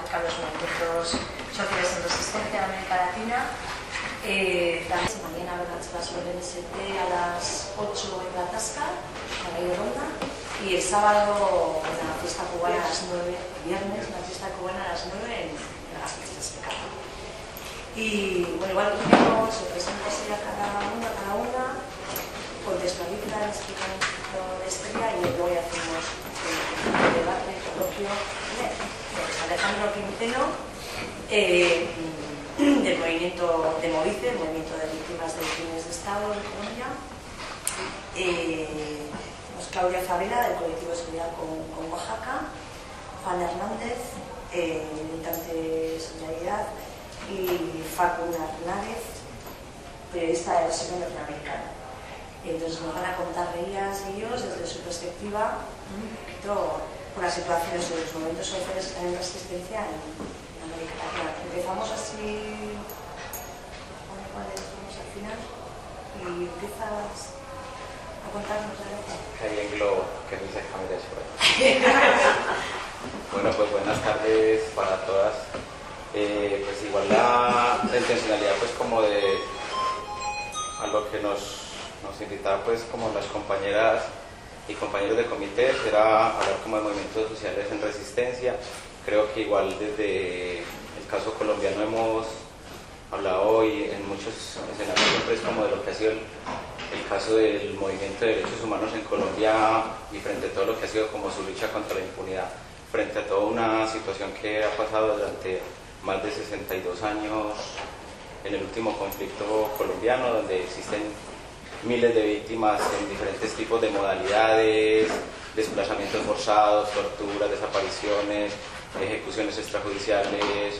a los movimientos sociales en resistencia en América Latina. Mañana habrá las ONST a las 8 en la Tasca, en la calle Ronda, y el sábado una fiesta cubana a las 9, viernes una fiesta cubana a las 9 en las fiestas de Cata. Y bueno, igual primero se presenta así a cada una, contextualiza, explica un poquito de historia y luego ya hacemos el debate propio de Alejandro Quinteno, del movimiento de Movice, el movimiento de víctimas de crímenes de Estado de Colombia, Claudia Favela, del colectivo Estudiar con Oaxaca, Juan Hernández, militante de Solidaridad, y Facundo Hernández, periodista de la versión norteamericana. Entonces nos van a contar ellas y ellos desde su perspectiva un poquito por las situaciones de los movimientos sociales que están en resistencia en América Latina. Empezamos así, vamos al final, y empiezas a contarnos la letra. Que hay en globo, que no se cambia eso. Bueno, pues buenas tardes para todas. Pues igual la intencionalidad pues como de algo que nos invitaba pues como las compañeras y compañeros de comité era hablar como de movimientos sociales en resistencia. Creo que igual desde el caso colombiano hemos hablado hoy en muchos escenarios siempre es como de lo que ha sido el caso del movimiento de derechos humanos en Colombia y frente a todo lo que ha sido como su lucha contra la impunidad, frente a toda una situación que ha pasado durante más de 62 años en el último conflicto colombiano, donde existen miles de víctimas en diferentes tipos de modalidades, desplazamientos forzados, torturas, desapariciones, ejecuciones extrajudiciales,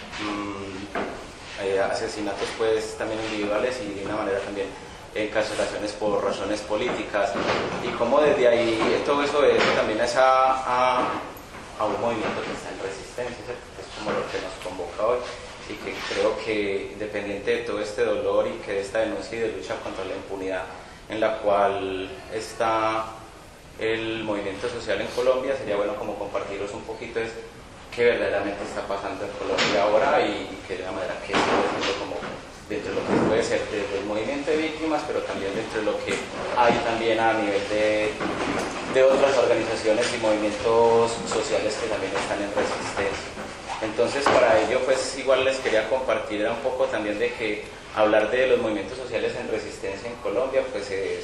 asesinatos pues también individuales y de una manera también encarcelaciones por razones políticas, y como desde ahí todo eso es también a un movimiento que está en resistencia, ¿cierto? Es como lo que nos convoca hoy, y que creo que independiente de todo este dolor y que de esta denuncia y de lucha contra la impunidad en la cual está el movimiento social en Colombia, sería bueno como compartiros un poquito es qué verdaderamente está pasando en Colombia ahora y que de una manera que sigue siendo como dentro de lo que puede ser desde el movimiento de víctimas, pero también dentro de lo que hay también a nivel de otras organizaciones y movimientos sociales que también están en resistencia. Entonces para ello pues igual les quería compartir un poco también de que hablar de los movimientos sociales en resistencia en Colombia pues es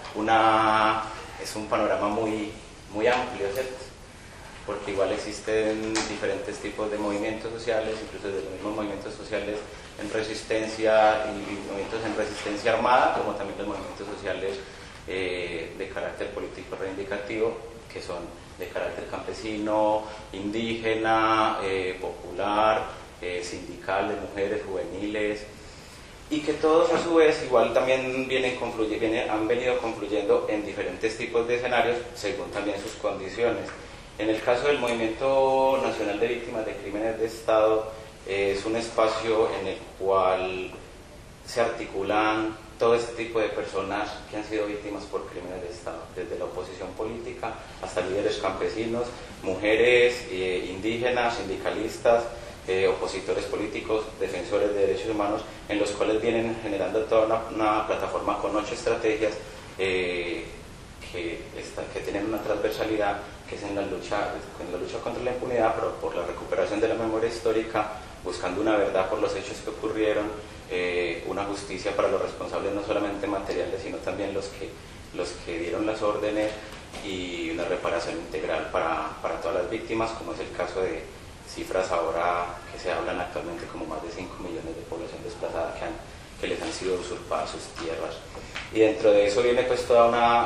un panorama muy amplio, ¿cierto? Porque igual existen diferentes tipos de movimientos sociales, incluso de los mismos movimientos sociales en resistencia y movimientos en resistencia armada, como también los movimientos sociales de carácter político reivindicativo, que son de carácter campesino, indígena, popular, sindical, de mujeres, juveniles, y que todos a su vez igual también han venido confluyendo en diferentes tipos de escenarios según también sus condiciones. En el caso del Movimiento Nacional de Víctimas de Crímenes de Estado, es un espacio en el cual se articulan todo este tipo de personas que han sido víctimas por crímenes de Estado, desde la oposición política hasta líderes campesinos, mujeres, indígenas, sindicalistas, opositores políticos, defensores de derechos humanos, en los cuales vienen generando toda una plataforma con 8 estrategias que tienen una transversalidad, que es en la lucha contra la impunidad, pero por la recuperación de la memoria histórica, buscando una verdad por los hechos que ocurrieron, una justicia para los responsables no solamente materiales, sino también los que dieron las órdenes, y una reparación integral para todas las víctimas, como es el caso de cifras ahora que se hablan actualmente como más de 5 millones de población desplazada que les han sido usurpadas sus tierras. Y dentro de eso viene pues toda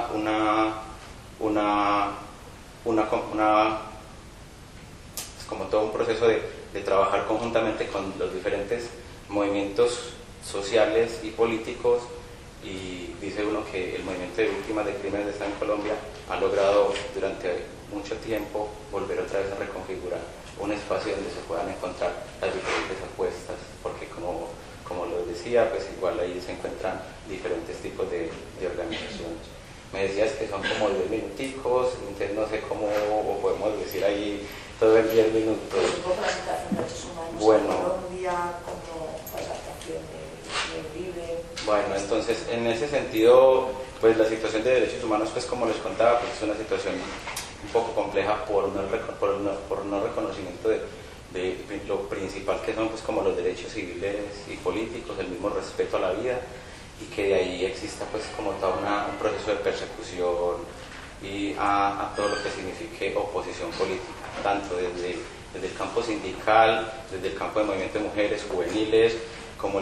es como todo un proceso de trabajar conjuntamente con los diferentes movimientos sociales y políticos, y dice uno que el movimiento de víctimas de crímenes de Estado en Colombia ha logrado durante mucho tiempo volver otra vez a reconfigurar un espacio donde se puedan encontrar las diferentes apuestas, porque como lo decía, pues igual ahí se encuentran diferentes tipos de organizaciones. Me decías que son como 10 minuticos, entonces no sé cómo podemos decir ahí todo en 10 minutos. Pues un poco la situación de derechos humanos Bueno, en Colombia, como la adaptación de Uribe. Bueno, entonces en ese sentido, pues la situación de derechos humanos, pues como les contaba, pues es una situación un poco compleja por no reconocimiento de lo principal que son pues como los derechos civiles y políticos, el mismo respeto a la vida, y que de ahí exista pues como todo un proceso de persecución y a todo lo que signifique oposición política, tanto desde el campo sindical, desde el campo de movimiento de mujeres, juveniles, como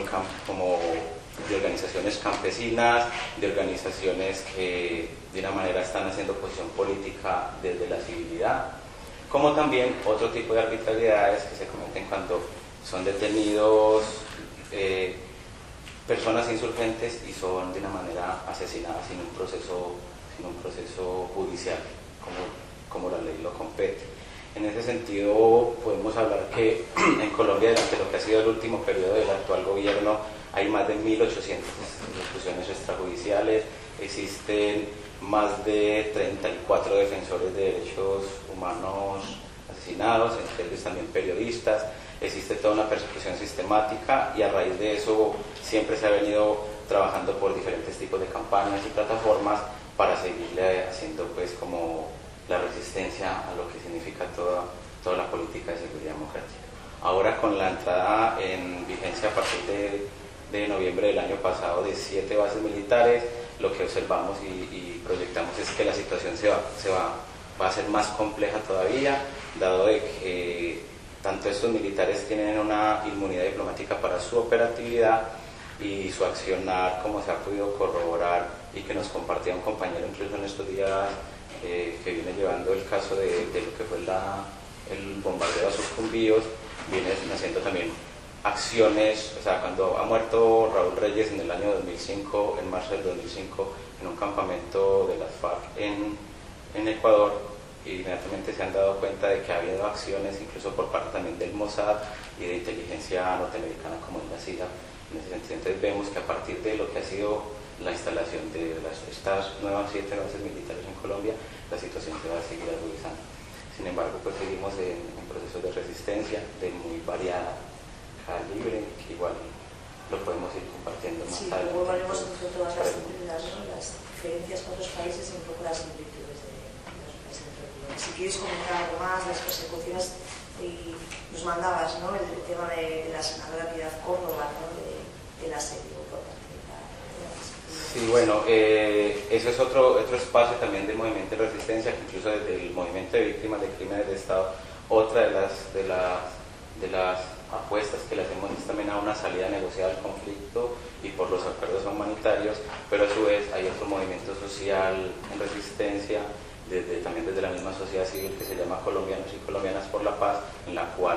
de organizaciones campesinas, de organizaciones que de una manera están haciendo oposición política desde la civilidad, como también otro tipo de arbitrariedades que se cometen cuando son detenidos personas insurgentes y son de una manera asesinadas sin un proceso judicial como la ley lo compete. En ese sentido podemos hablar que en Colombia, durante lo que ha sido el último periodo del actual gobierno, hay más de 1.800 ejecuciones extrajudiciales, existen más de 34 defensores de derechos humanos asesinados, entre ellos también periodistas, existe toda una persecución sistemática, y a raíz de eso siempre se ha venido trabajando por diferentes tipos de campañas y plataformas para seguirle haciendo pues como la resistencia a lo que significa toda la política de seguridad democrática. Ahora, con la entrada en vigencia a partir de noviembre del año pasado de 7 bases militares, lo que observamos y proyectamos es que la situación va a ser más compleja todavía, dado de que tanto estos militares tienen una inmunidad diplomática para su operatividad y su accionar, como se ha podido corroborar y que nos compartía un compañero incluso en estos días que viene llevando el caso de lo que fue el bombardeo a Sucumbíos, viene haciendo también acciones. O sea, cuando ha muerto Raúl Reyes en el año 2005, en marzo del 2005, en un campamento de las FARC en Ecuador, inmediatamente se han dado cuenta de que ha habido acciones incluso por parte también del Mossad y de inteligencia norteamericana como en la CIA. En ese sentido, entonces vemos que a partir de lo que ha sido la instalación de estas nuevas 7 bases militares en Colombia, la situación se va a seguir agudizando. Sin embargo, pues seguimos en procesos de resistencia de muy variada calibre, que igual lo podemos ir compartiendo más adelante. Sí, luego hablaremos entre todas las diferencias con otros países y un poco las similitudes de los países de Colombia. Si quieres comentar algo más, las persecuciones, y nos mandabas, ¿no?, el tema de la senadora Piedad Córdoba, ¿no?, del asedio por parte de la... Sí, bueno, eso es otro espacio también del movimiento de resistencia, que incluso desde el movimiento de víctimas de crímenes de Estado, otra de las apuestas que le hacemos es también a una salida negociada al conflicto y por los acuerdos humanitarios, pero a su vez hay otro movimiento social en resistencia, también desde la misma sociedad civil, que se llama Colombianos y Colombianas por la Paz, en la cual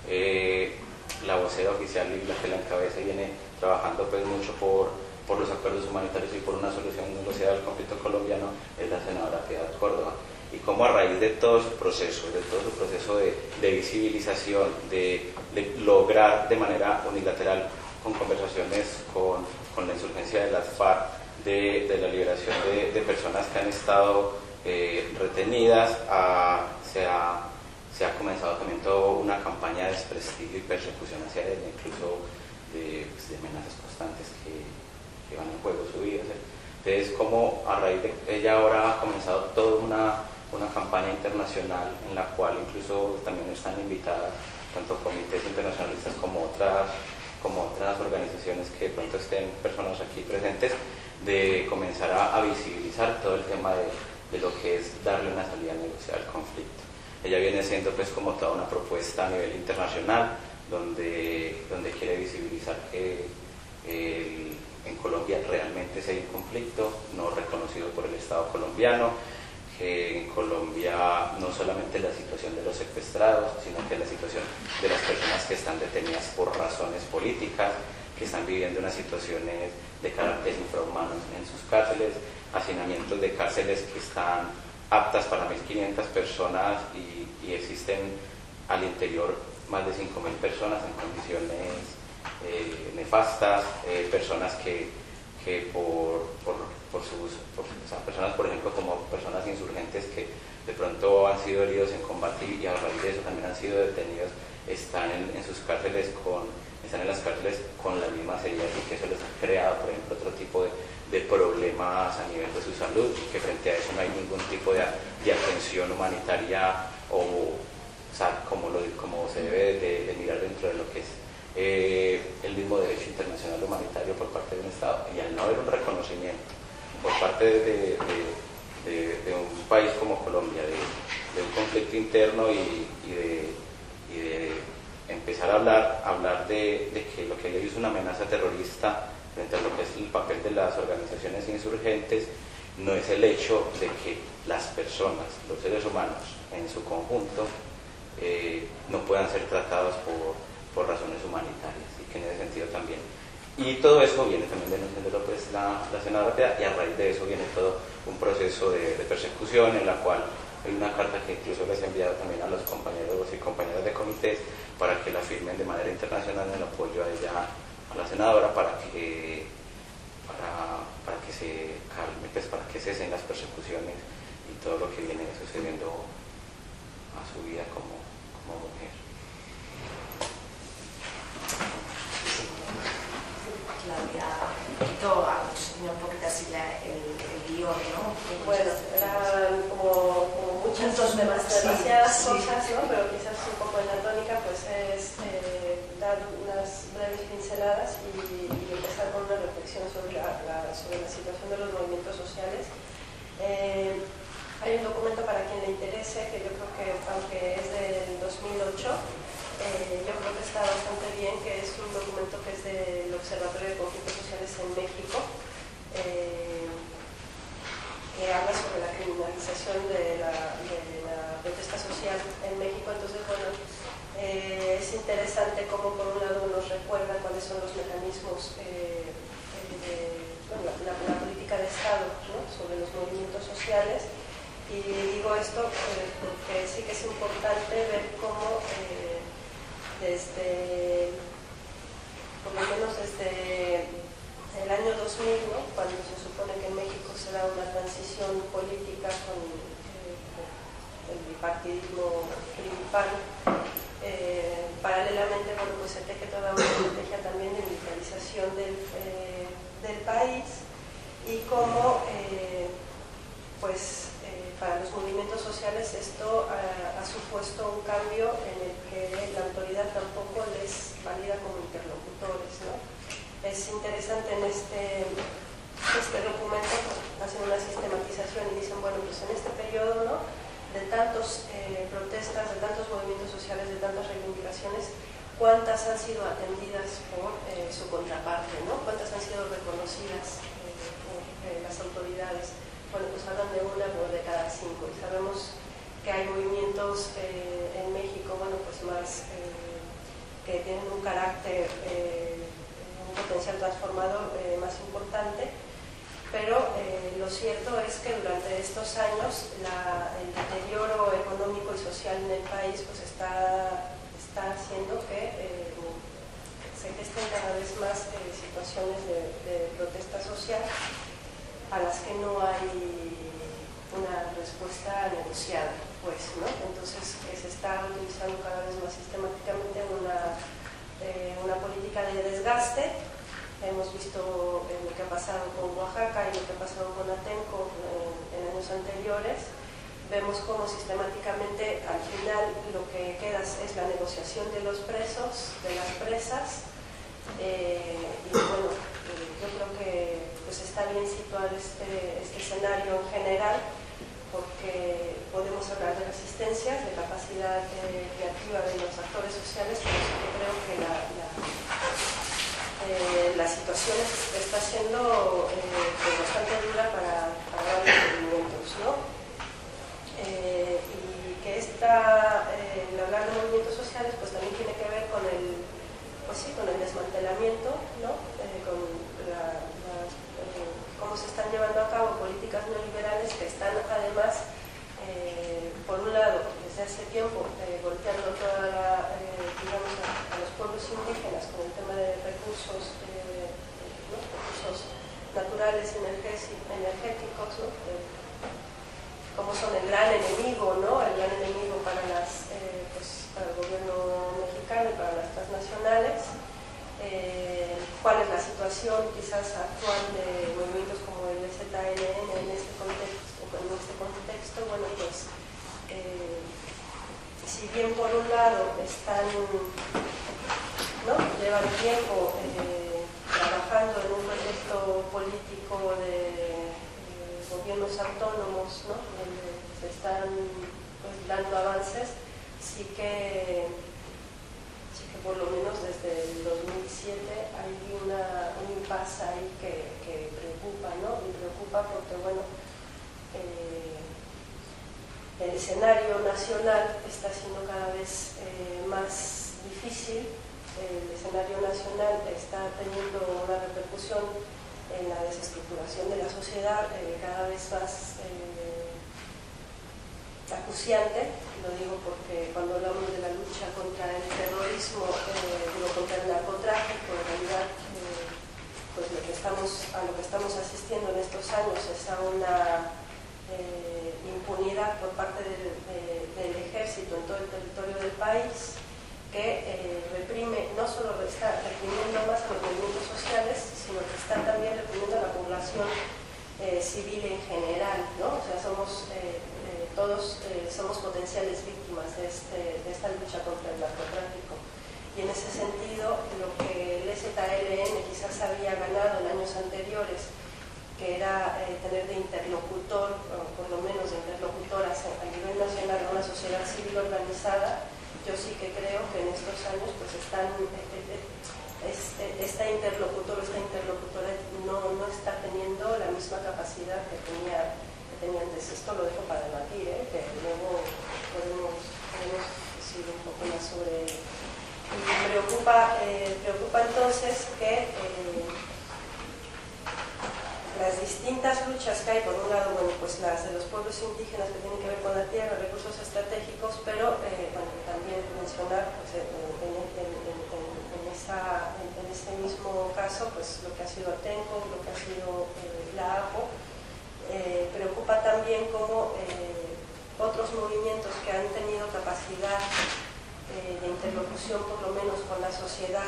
la vocera oficial y la que la encabeza viene trabajando pues mucho por los acuerdos humanitarios y por una solución negociada al conflicto colombiano, es la senadora Piedad Córdoba. Y cómo a raíz de todo su proceso, de visibilización, de lograr de manera unilateral, con conversaciones con la insurgencia de las FARC, de la liberación de personas que han estado retenidas, se ha comenzado también toda una campaña de desprestigio y persecución hacia ella, incluso de amenazas constantes que van en juego su vida. Entonces, como a raíz de ella ahora ha comenzado toda una campaña internacional en la cual incluso también están invitadas tanto comités internacionalistas como otras organizaciones que de pronto estén personas aquí presentes, de comenzar a visibilizar todo el tema de lo que es darle una salida negociada al conflicto. Ella viene siendo pues como toda una propuesta a nivel internacional donde quiere visibilizar que en Colombia realmente sí hay un conflicto no reconocido por el Estado colombiano, que en Colombia no solamente la situación de los secuestrados, sino que la situación de las personas que están detenidas por razones políticas, que están viviendo unas situaciones de carácter infrahumano en sus cárceles, hacinamientos de cárceles que están aptas para 1.500 personas y existen al interior más de 5.000 personas en condiciones nefastas, personas que personas, por ejemplo, como personas insurgentes que de pronto han sido heridos en combate y a raíz de eso también han sido detenidos, están en sus cárceles están en las cárceles con las mismas heridas, y que eso les ha creado, por ejemplo, otro tipo de problemas a nivel de su salud, y que frente a eso no hay ningún tipo de atención humanitaria como se debe de mirar dentro de lo que es el mismo derecho internacional humanitario por parte de un Estado. Y al no haber un reconocimiento por parte de un país como Colombia, de un conflicto interno y de empezar a hablar de que lo que hay es una amenaza terrorista frente a lo que es el papel de las organizaciones insurgentes, no es el hecho de que las personas, los seres humanos en su conjunto, no puedan ser tratados por razones humanitarias, y que en ese sentido también. Y todo eso viene también denunciándolo pues la senadora, y a raíz de eso viene todo un proceso de persecución, en la cual hay una carta que incluso les he enviado también a los compañeros y compañeras de comités para que la firmen de manera internacional en el apoyo a ella, a la senadora, para que se calme, pues, para que cesen las persecuciones y todo lo que viene sucediendo a su vida como mujer. Claudia, un poquito así el guión, ¿no? Bueno, eran como muchas demasiadas cosas, ¿no? Pero quizás un poco en la tónica pues es dar unas breves pinceladas y empezar con una reflexión sobre la situación de los movimientos sociales. Hay un documento para quien le interese, que yo creo que, aunque es del 2008, yo creo que está bastante bien, que es un documento que es del Observatorio de Conflictos Sociales en México, que habla sobre la criminalización de la protesta social en México. Entonces, bueno, es interesante cómo por un lado nos recuerda cuáles son los mecanismos la política de Estado, ¿no?, sobre los movimientos sociales. Y digo esto porque sí que es importante ver cómo por lo menos desde el año 2000, ¿no?, cuando se supone que en México se da una transición política con el bipartidismo PRI-PAN, paralelamente, bueno, pues se teje toda una estrategia también de militarización del país, y cómo para los movimientos sociales esto ha supuesto un cambio en el que la autoridad tampoco les valida como interlocutores, ¿no? Es interesante en este documento, hacen una sistematización y dicen, bueno, pues en este periodo, ¿no?, de tantas protestas, de tantos movimientos sociales, de tantas reivindicaciones, ¿cuántas han sido atendidas por su contraparte, ¿no? ¿Cuántas han sido reconocidas por las autoridades? Bueno, pues hablan de una de cada 5, y sabemos que hay movimientos en México, bueno, pues más que tienen un carácter, un potencial transformador más importante, pero lo cierto es que durante estos años el deterioro económico y social en el país pues está haciendo que se gesten cada vez más situaciones de protesta social a las que no hay una respuesta negociada, pues, ¿no? Entonces se está utilizando cada vez más sistemáticamente una política de desgaste. Hemos visto lo que ha pasado con Oaxaca y lo que ha pasado con Atenco en años anteriores. Vemos cómo sistemáticamente al final lo que queda es la negociación de los presos, de las presas, y bueno, yo creo que pues está bien situar este escenario en general, porque podemos hablar de resistencias, de capacidad creativa de los actores sociales, pero yo creo que la situación está siendo pues bastante dura para varios movimientos, ¿no? Y que el hablar de movimientos sociales pues también tiene que ver con el desmantelamiento, ¿no?, cómo se están llevando a cabo políticas neoliberales que están además, por un lado, desde hace tiempo golpeando digamos, a los pueblos indígenas con el tema de recursos naturales, energéticos, ¿no?, cómo son el gran enemigo, ¿no? El gran enemigo para para el gobierno mexicano y para las transnacionales. ¿Cuál es la situación quizás actual de movimientos como el EZLN en este contexto? Bueno, pues si bien por un lado llevan tiempo trabajando en un proyecto político de gobiernos autónomos, ¿no? Donde se están dando avances, sí que por lo menos desde el 2007 hay un impasse ahí que preocupa, ¿no? Y preocupa porque, bueno, el escenario nacional está siendo cada vez más difícil. El escenario nacional está teniendo una repercusión en la desestructuración de la sociedad cada vez más acuciante. Lo digo porque cuando hablamos de la lucha contra el terrorismo, contra el narcotráfico, en realidad pues a lo que estamos asistiendo en estos años es a una impunidad por parte del ejército en todo el territorio del país, que reprime, no solo está reprimiendo más a los movimientos sociales, sino que está también reprimiendo a la población civil en general, ¿no? O sea, todos somos potenciales víctimas de esta lucha contra el narcotráfico. Y en ese sentido, lo que el EZLN quizás había ganado en años anteriores, que era tener de interlocutor, o por lo menos de interlocutoras a nivel nacional, a una sociedad civil organizada, yo sí que creo que en estos años pues esta interlocutora no está teniendo la misma capacidad que tenía antes. Esto lo dejo para debatir, que luego podemos decir un poco más sobre ello. Me preocupa entonces que las distintas luchas que hay, por un lado, bueno, pues las de los pueblos indígenas que tienen que ver con la tierra, recursos estratégicos, pero también mencionar pues, en ese mismo caso pues lo que ha sido Atenco, lo que ha sido la APO. Preocupa también cómo otros movimientos que han tenido capacidad de interlocución, por lo menos con la sociedad,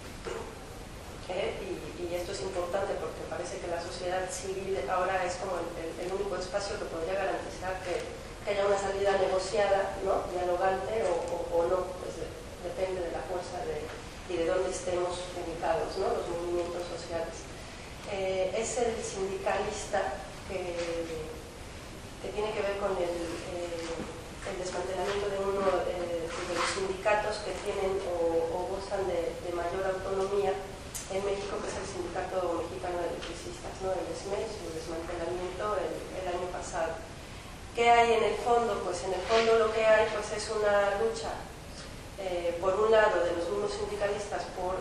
y esto es importante porque parece que la sociedad civil ahora es como el único espacio que podría garantizar que haya una salida negociada, ¿no? Dialogante o no, pues depende de la fuerza y de dónde estemos ubicados, ¿no? Los movimientos sociales. Es el sindicalista que tiene que ver con el desmantelamiento de uno de los sindicatos que tienen o gozan de mayor autonomía en México, que es el Sindicato Mexicano de Electricistas, ¿no? El SME, su desmantelamiento el año pasado. ¿Qué hay en el fondo? Pues en el fondo lo que hay pues es una lucha, por un lado, de los mismos sindicalistas por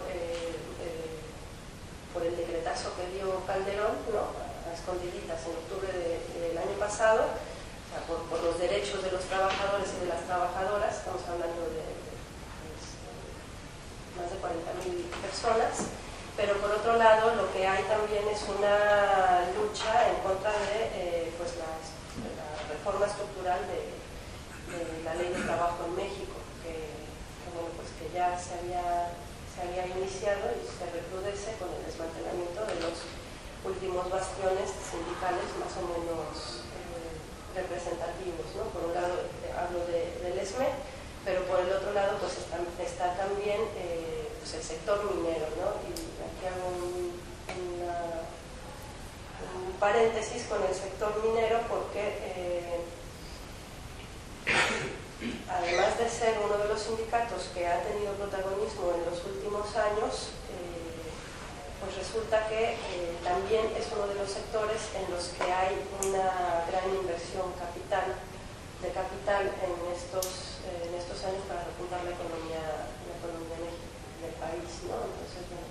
el decretazo que dio Calderón, ¿no? A escondiditas en octubre del año pasado, o sea, por los derechos de los trabajadores y de las trabajadoras. Estamos hablando de más de 40.000 personas. Pero por otro lado, lo que hay también es una lucha en contra de pues la reforma estructural de la ley de trabajo en México, bueno, pues que ya se había iniciado y se recrudece con el desmantelamiento de los últimos bastiones sindicales más o menos representativos, ¿no? Por un lado hablo del ESME, pero por el otro lado pues está también pues el sector minero, ¿no? Y aquí hago un paréntesis con el sector minero porque además de ser uno de los sindicatos que ha tenido protagonismo en los últimos años, pues resulta que también es uno de los sectores en los que hay una gran inversión de capital en estos años para repuntar la economía del país, ¿no? Entonces, bueno,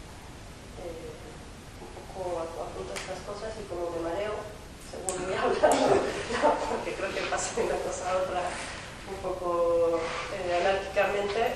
un poco apunto estas cosas y como me mareo, según voy hablando, no, porque creo que pasa de una cosa a otra un poco anárquicamente.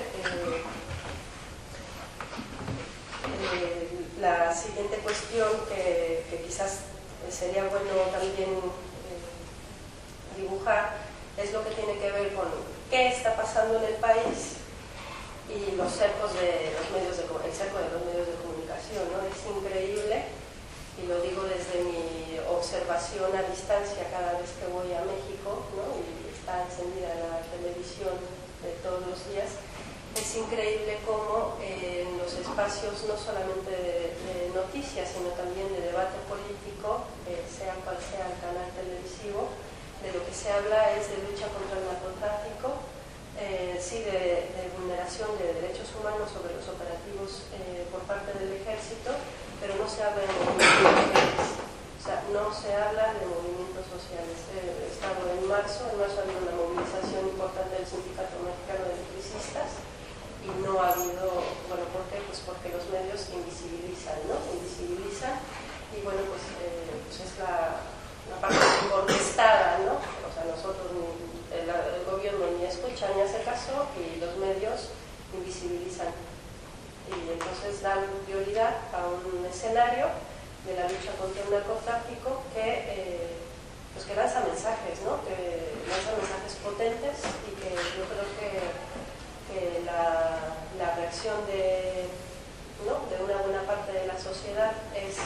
La siguiente cuestión que quizás sería bueno también dibujar es lo que tiene que ver con qué está pasando en el país y los cercos de los medios el cerco de los medios de comunicación, ¿no? Es increíble, y lo digo desde mi observación a distancia cada vez que voy a México, ¿no? Y está encendida la televisión de todos los días. Es increíble cómo en los espacios no solamente de noticias, sino también de debate político, sea cual sea el canal televisivo, de lo que se habla es de lucha contra el narcotráfico, sí, de vulneración de derechos humanos sobre los operativos por parte del ejército, pero no se habla de movimientos sociales. O sea, no se habla de movimientos sociales. He estado en marzo había una movilización importante del Sindicato Mexicano de Electricistas y no ha habido, bueno, ¿por qué? Pues porque los medios invisibilizan, ¿no? Invisibilizan y bueno, pues es la parte orquestada, ¿no? O sea, nosotros, el gobierno ni escucha ni hace caso y los medios invisibilizan. Y entonces dan prioridad a un escenario de la lucha contra el narcotráfico que lanza mensajes, ¿no? Que lanza mensajes potentes y que yo creo que la reacción de una buena parte de la sociedad es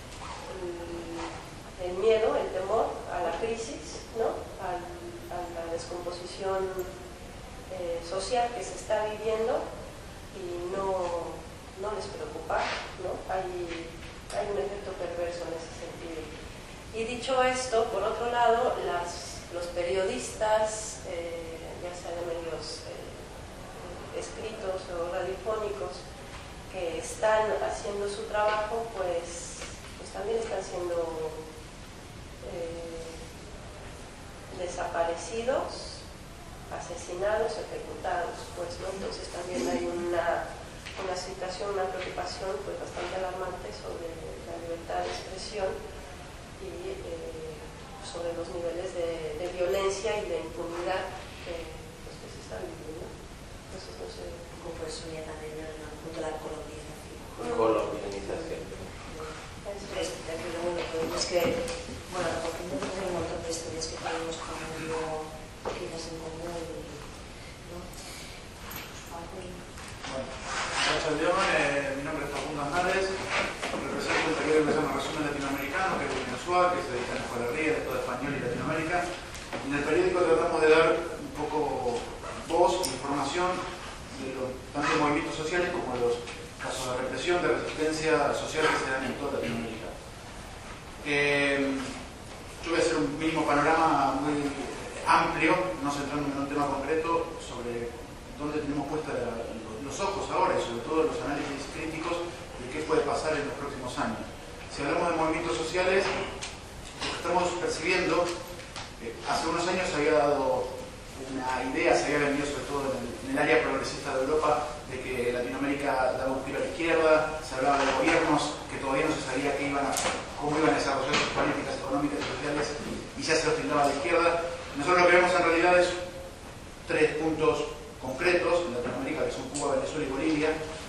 el miedo, el temor a la crisis, ¿no? A la descomposición social que se está viviendo y no les preocupa, ¿no? Hay un efecto perverso en ese sentido. Y dicho esto, por otro lado, los periodistas, ya sea de medios escritos o radiofónicos, que están haciendo su trabajo, pues también están siendo desaparecidos, asesinados, ejecutados, pues, ¿no? Entonces también hay una situación, una preocupación pues bastante alarmante sobre la libertad de expresión y sobre los niveles de violencia y de impunidad que se están viviendo. Entonces no sé. Como por eso ya también en el punto de la colonización. Colonización. Pero bueno, es que, bueno, recogiendo un montón de historias que tenemos con el mundo quizás en común, ¿no? Bueno, mi nombre es Facundo Andrés, represento un taller que se llama Resumen Latinoamericano, que es de mensual, que se dedica a la escuela de todo español y Latinoamérica. Y en el periódico tratamos de dar un poco voz e información de tanto de movimientos sociales como de los casos de represión, de resistencia social que se dan en toda Latinoamérica. Yo voy a hacer un mínimo panorama muy amplio, no centrándome en un tema concreto, sobre dónde tenemos puestos los ojos ahora y sobre todo los análisis críticos de qué puede pasar en los próximos años. Si hablamos de movimientos sociales, lo que estamos percibiendo, hace unos años se había dado una idea, se había vendido sobre todo en el área progresista de Europa, de que Latinoamérica daba un giro a la izquierda, se hablaba de gobiernos que todavía no se sabía cómo iban a desarrollar sus políticas económicas y sociales, y ya se los tildaba a la izquierda. Nosotros lo que vemos en realidad es tres puntos concretos en Latinoamérica, que son Cuba, Venezuela y Bolivia,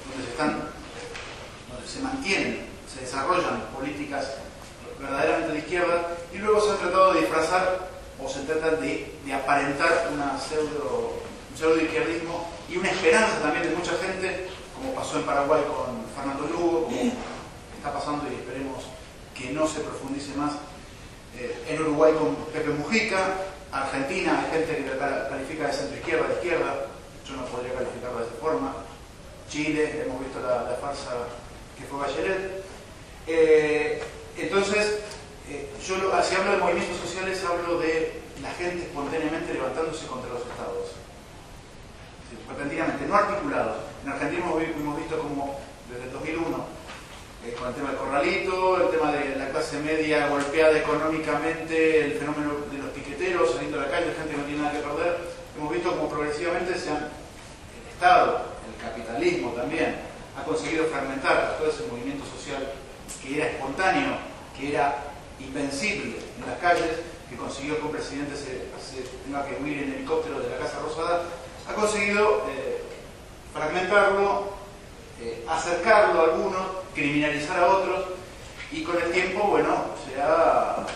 donde se mantienen, se desarrollan políticas verdaderamente de izquierda, y luego se han tratado de disfrazar o se tratan de aparentar un pseudo izquierdismo y una esperanza también de mucha gente, como pasó en Paraguay con Fernando Lugo, como está pasando y esperemos que no se profundice más en Uruguay con Pepe Mujica. Argentina hay gente que califica de centro izquierda, de izquierda, yo no podría calificarlo de esta forma. Chile, hemos visto la farsa que fue Bachelet. Entonces, si hablo de movimientos sociales, hablo de la gente espontáneamente levantándose contra los estados. Sí, repentinamente, no articulados. En Argentina hemos visto como desde el 2001, con el tema del corralito, el tema de la clase media golpeada económicamente, el fenómeno de los piqueteros saliendo a la calle, gente que no tiene nada que perder, hemos visto como progresivamente el Estado, el capitalismo también, ha conseguido fragmentar todo ese movimiento social que era espontáneo, que era invencible en las calles, que consiguió que un presidente se tenga que huir en helicóptero de la Casa Rosada, ha conseguido fragmentarlo, acercarlo a algunos, criminalizar a otros, y con el tiempo, bueno, se ha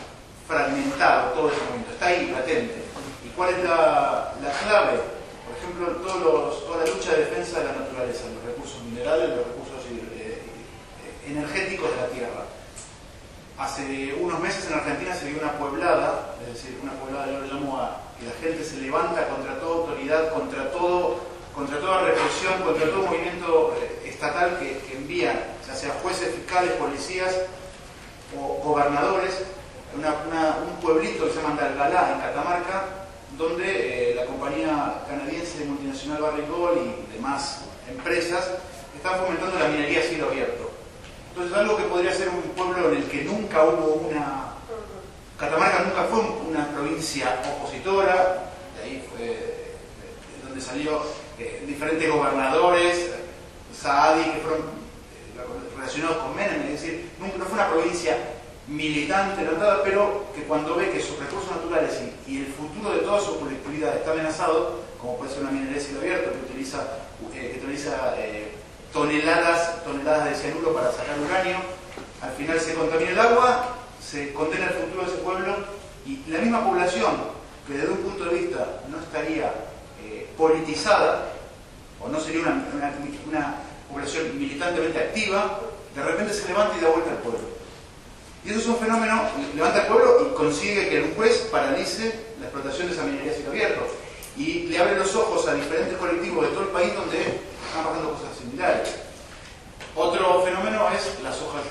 fragmentado todo ese movimiento, está ahí latente. ¿Y cuál es la clave? Por ejemplo, toda la lucha de defensa de la naturaleza, los recursos minerales, los recursos energéticos de la tierra. Hace unos meses en Argentina se dio una pueblada, es decir, una pueblada yo lo llamo a que la gente se levanta contra toda autoridad, contra toda represión, contra todo movimiento estatal que envía, ya sea jueces, fiscales, policías o gobernadores, un pueblito que se llama Andalgalá, en Catamarca, donde la compañía canadiense multinacional Barrick Gold y demás empresas están fomentando la minería a cielo abierto. Entonces, algo que podría ser un pueblo en el que nunca hubo Catamarca nunca fue una provincia opositora, de ahí fue de donde salió diferentes gobernadores, Saadi, que fueron relacionados con Menem, es decir, no fue una provincia militante, nada, pero que cuando ve que sus recursos naturales y el futuro de toda su colectividad está amenazado, como puede ser una minería a cielo abierto que utiliza toneladas de cianuro para sacar uranio, al final se contamina el agua, se condena el futuro de ese pueblo, y la misma población que desde un punto de vista no estaría politizada, o no sería una población militantemente activa, de repente se levanta y da vuelta al pueblo. Y eso es un fenómeno, levanta al pueblo y consigue que un juez paralice la explotación de esa minería a cielo abierto, y le abre los ojos a diferentes colectivos de todo el país donde están pasando cosas similares. Otro fenómeno es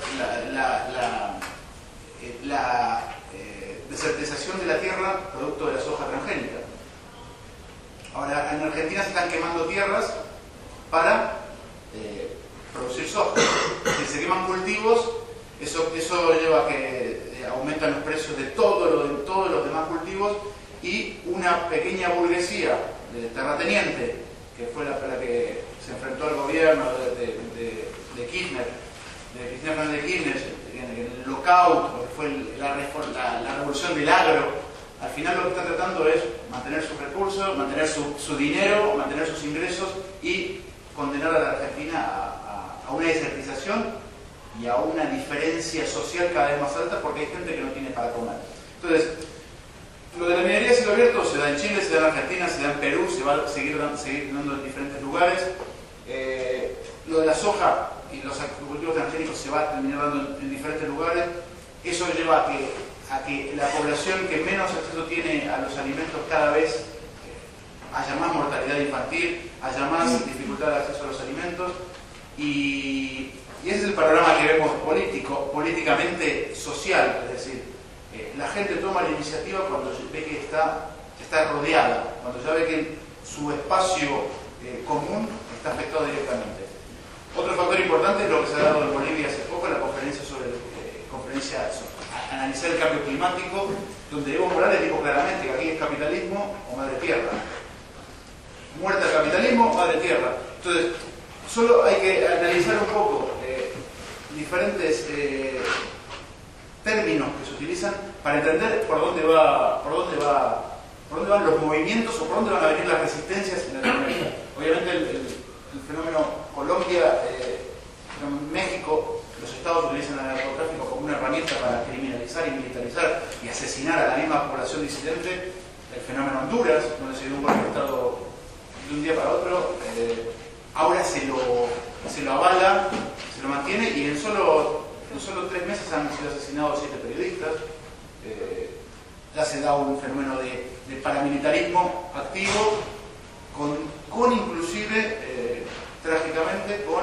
la desertización de la tierra producto de la soja transgénica. Ahora, en Argentina se están quemando tierras para producir soja. Si se queman cultivos, eso lleva a que aumentan los precios de todos los demás cultivos, y una pequeña burguesía de terrateniente, que fue la que se enfrentó al gobierno de Kirchner, de Cristina Fernández de Kirchner, en el lockout, lo que fue la revolución del agro. Al final lo que está tratando es mantener sus recursos, mantener su dinero, mantener sus ingresos, y condenar a la Argentina a una desertización y a una diferencia social cada vez más alta, porque hay gente que no tiene para comer. Entonces, lo de la minería a cielo abierto se da en Chile, se da en Argentina, se da en Perú, se va a seguir dando en diferentes lugares. Lo de la soja y los cultivos transgénicos se va a terminar dando en diferentes lugares. Eso lleva a que la población que menos acceso tiene a los alimentos cada vez haya más mortalidad infantil, haya más dificultad de acceso a los alimentos, y ese es el panorama que vemos políticamente social, es decir, la gente toma la iniciativa cuando ve que está rodeada, cuando ya ve que su espacio común está afectado directamente. Otro factor importante es lo que se ha dado en Bolivia hace poco, la conferencia sobre analizar el cambio climático, donde Evo Morales dijo claramente que aquí es capitalismo o madre tierra. Muerte al capitalismo, madre tierra. Entonces, solo hay que analizar un poco diferentes términos que se utilizan para entender por dónde van los movimientos, o por dónde van a venir las resistencias en Latinoamérica. Obviamente el fenómeno Colombia, México, los estados utilizan el narcotráfico como una herramienta para criminalizar y militarizar y asesinar a la misma población disidente. El fenómeno Honduras, donde se dio un golpe de estado de un día para otro, ahora se lo avala, se lo mantiene, y en solo 3 meses han sido asesinados 7 periodistas. Ya se da un fenómeno de paramilitarismo activo, con inclusive, trágicamente, con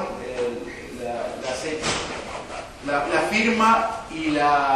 la firma y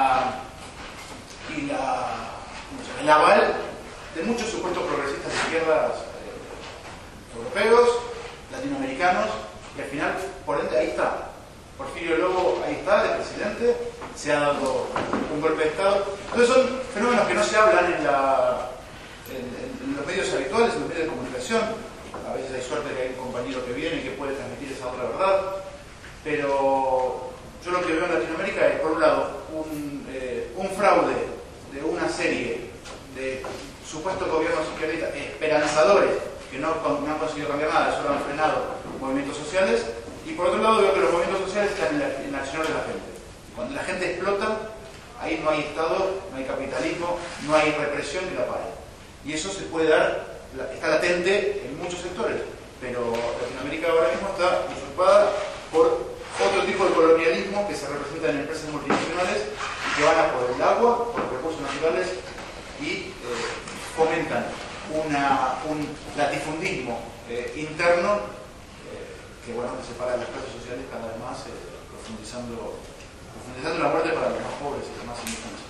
el aval de muchos supuestos progresistas de izquierdas europeos, latinoamericanos, y al final, por ende, ahí está. Porfirio Lobo, ahí está, el presidente, se ha dado un golpe de Estado. Entonces son fenómenos que no se hablan en los medios habituales, en los medios de comunicación. A veces hay suerte que hay un compañero que viene y que puede transmitir esa otra verdad. Pero yo lo que veo en Latinoamérica es, por un lado, un fraude de una serie de supuestos gobiernos izquierdistas esperanzadores que no han conseguido cambiar nada, solo han frenado movimientos sociales. Y por otro lado veo que los movimientos sociales están en la acción de la gente. Cuando la gente explota, Ahí no hay Estado, no hay capitalismo, no hay represión que la pare. Y eso se puede dar, está latente en muchos sectores, pero Latinoamérica ahora mismo está usurpada por otro tipo de colonialismo que se representa en empresas multinacionales y que van a por el agua, por los recursos naturales y fomentan un latifundismo interno que bueno, que separa las clases sociales cada vez más, profundizando la muerte para los más pobres y los más indígenas.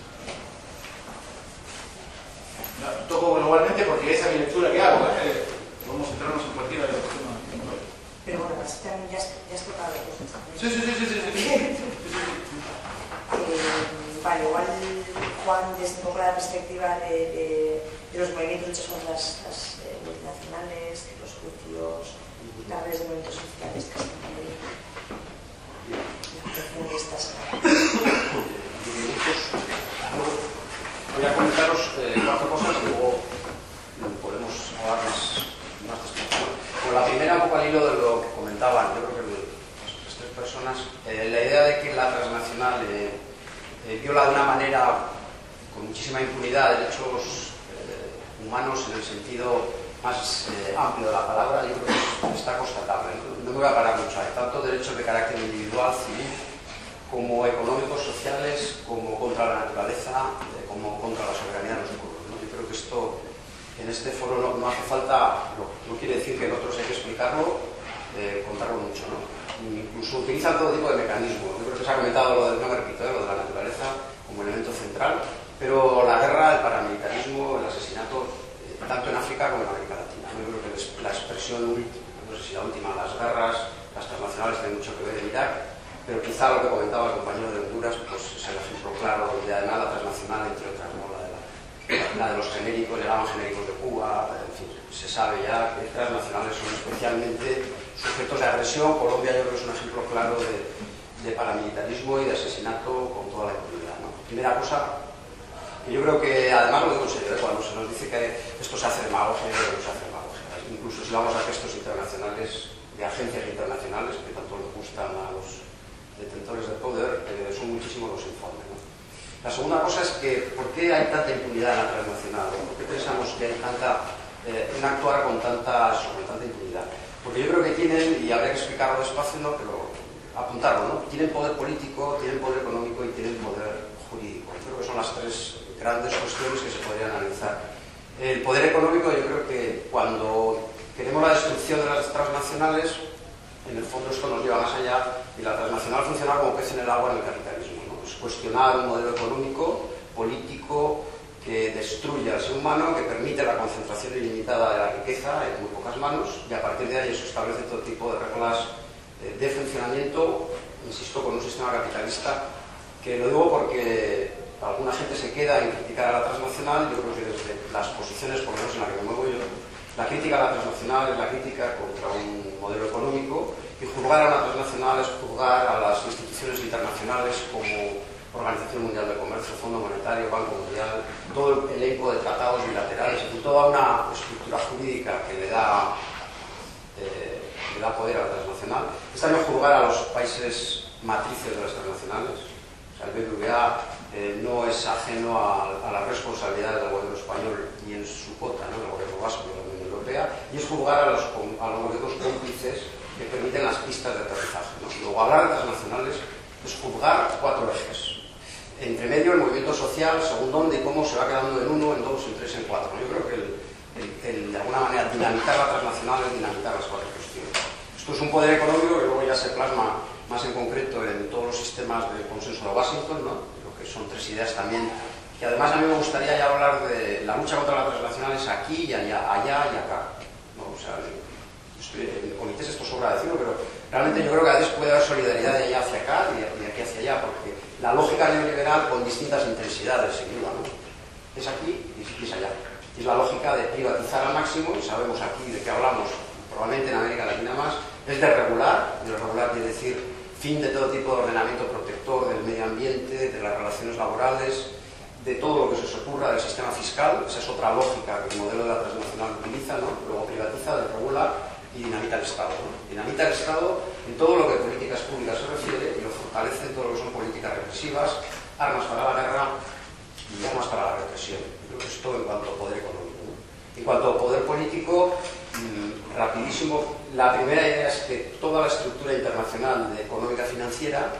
Toco globalmente porque esa es mi lectura que hago. Podemos centrarnos en cualquiera de los temas. Pero bueno, pues también ya has tocado cosas. Sí. Vale, igual Juan, desde un poco la perspectiva de los movimientos de luchas contra las multinacionales, los juicios, las redes de movimientos sociales que están ahí, feministas. Voy a comentaros 4 cosas y luego podemos hablar más despacio. Bueno, la primera, un poco al hilo de lo que comentaban, yo creo que las 3 personas, la idea de que la transnacional viola de una manera con muchísima impunidad derechos humanos en el sentido más amplio de la palabra, yo creo que está constatable. No me voy a parar mucho. Hay tanto derechos de carácter individual, civil, como económicos, sociales, como contra la naturaleza, como contra la soberanía de los pueblos, ¿no? Yo creo que esto, en este foro no hace falta, no quiere decir que en otros hay que explicarlo, contarlo mucho, ¿no? Incluso utilizan todo tipo de mecanismos. Yo creo que se ha comentado lo del, no me repito, lo de la naturaleza como elemento central, pero la guerra, el paramilitarismo, el asesinato, tanto en África como en América Latina. Yo creo que la expresión, no sé si la última, las guerras, las transnacionales tienen mucho que ver en Irak, pero quizá lo que comentaba el compañero de Honduras pues es el ejemplo claro donde además la transnacional, entre otras, ¿no? la de los genéricos, le llaman genéricos de Cuba, en fin, se sabe ya que transnacionales son especialmente sujetos de agresión. Colombia yo creo que es un ejemplo claro de paramilitarismo y de asesinato con toda la impunidad, ¿no? Primera cosa, que yo creo que además lo digo en serio, cuando se nos dice que esto se hace demagogia, yo creo que se hace demagogia. Incluso si vamos a textos internacionales, de agencias internacionales que tanto les gustan a los detentores del poder, son muchísimos los informes, ¿no? La segunda cosa es que, ¿por qué hay tanta impunidad en la transnacional? ¿Por qué pensamos que hay en actuar con tanta impunidad? Porque yo creo que tienen, y habría que explicarlo despacio, ¿no? Pero apuntarlo, ¿no? Tienen poder político, tienen poder económico y tienen poder jurídico. Creo que son las 3 grandes cuestiones que se podrían analizar. El poder económico, yo creo que cuando queremos la destrucción de las transnacionales, en el fondo esto nos lleva más allá y la transnacional funciona como pez en el agua en el capitalismo, ¿no? Es cuestionar un modelo económico, político, que destruye al ser humano, que permite la concentración ilimitada de la riqueza en muy pocas manos, y a partir de ahí eso establece todo tipo de reglas de funcionamiento, insisto, con un sistema capitalista, que lo digo porque alguna gente se queda en criticar a la transnacional. Yo creo que desde las posiciones, por lo menos en la que me muevo yo, la crítica a la transnacional es la crítica contra un modelo económico, y juzgar a una transnacional es juzgar a las instituciones internacionales como Organización Mundial del Comercio, Fondo Monetario, Banco Mundial, todo el elenco de tratados bilaterales y toda una estructura jurídica que le da poder a la transnacional. Es también juzgar a los países matrices de las transnacionales. O sea, el BBVA no es ajeno a las responsabilidades del gobierno español y en su cuota, ¿no? El gobierno vasco y la Unión Europea, y es juzgar a los gobiernos cómplices que permiten las pistas de aterrizaje, ¿no? Luego, hablar de transnacionales es juzgar 4 ejes. Entre medio, el movimiento social, según dónde y cómo se va quedando en 1, en 2, en 3, en 4. Yo creo que de alguna manera dinamitar la transnacional es dinamitar las 4 cuestiones. Esto es un poder económico que luego ya se plasma más en concreto en todos los sistemas de consenso de Washington, ¿no? Lo que son 3 ideas también, que además a mí me gustaría ya hablar de la lucha contra las transnacionales aquí y allá y acá, ¿no? O sea, en comités esto sobra decirlo, pero realmente yo creo que a veces puede haber solidaridad de allá hacia acá y de aquí hacia allá, porque la lógica neoliberal con distintas intensidades, sin duda, ¿no? Es aquí y es allá. Y es la lógica de privatizar al máximo, y sabemos aquí de qué hablamos, probablemente en América Latina más, es de regular, y regular quiere decir fin de todo tipo de ordenamiento protector del medio ambiente, de las relaciones laborales, de todo lo que se os ocurra del sistema fiscal. Esa es otra lógica que el modelo de la transnacional utiliza, ¿no? Luego privatiza, desregula y dinamita el Estado, ¿no? Dinamita el Estado en todo lo que a políticas públicas se refiere y lo fortalece en todo lo que son políticas represivas, armas para la guerra y armas para la represión. Creo que es todo en cuanto a poder económico, ¿no? En cuanto a poder político, rapidísimo, la primera idea es que toda la estructura internacional de económica financiera,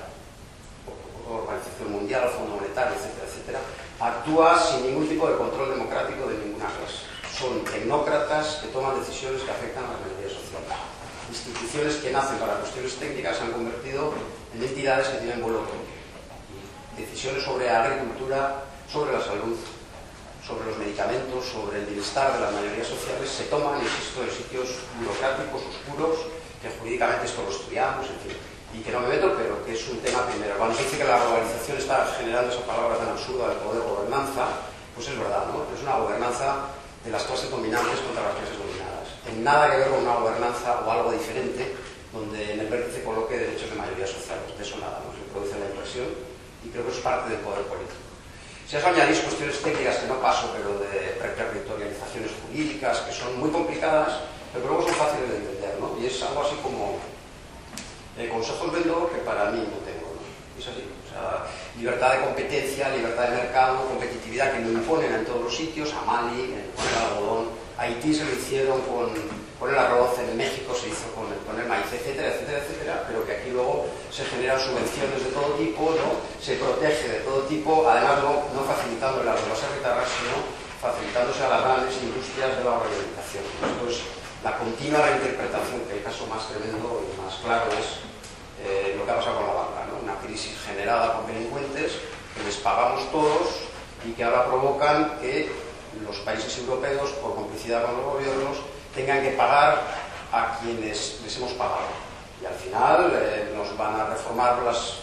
Organización Mundial, Fondo Monetario, etcétera, etcétera, actúa sin ningún tipo de control democrático de ninguna clase. Son tecnócratas que toman decisiones que afectan a la mayoría social. Instituciones que nacen para cuestiones técnicas se han convertido en entidades que tienen vuelo propio. Decisiones sobre agricultura, sobre la salud, sobre los medicamentos, sobre el bienestar de las mayorías sociales se toman, insisto, en sitios burocráticos, oscuros, que jurídicamente esto lo estudiamos, en fin, y que no me meto, pero que es un tema primero. Cuando se dice que la globalización está generando esa palabra tan absurda del poder gobernanza, pues es verdad, ¿no? Es una gobernanza de las clases dominantes contra las clases dominadas. En nada que ver con una gobernanza o algo diferente, donde en el vértice coloque derechos de mayoría social. De eso nada, ¿no? Se produce la impresión y creo que es parte del poder político. Si eso añadís cuestiones técnicas que no paso, pero de territorializaciones jurídicas que son muy complicadas, pero luego son fáciles de entender, ¿no? Y es algo así como consejos vendedor que para mí no tengo, ¿no? Es así. O sea, libertad de competencia, libertad de mercado, competitividad que lo imponen en todos los sitios, a Mali, con el algodón, a Haití se lo hicieron con el arroz, en México se hizo con el maíz, etcétera, etcétera, etcétera, pero que aquí luego se generan subvenciones de todo tipo, ¿no? Se protege de todo tipo, además no facilitándole a los guerras, sino facilitándose a las grandes industrias de la organización. Esto es la continua reinterpretación, que el caso más tremendo y más claro es lo que ha pasado con la banca, ¿no? Una crisis generada por delincuentes que les pagamos todos y que ahora provocan que los países europeos, por complicidad con los gobiernos, tengan que pagar a quienes les hemos pagado. Y al final nos van a reformar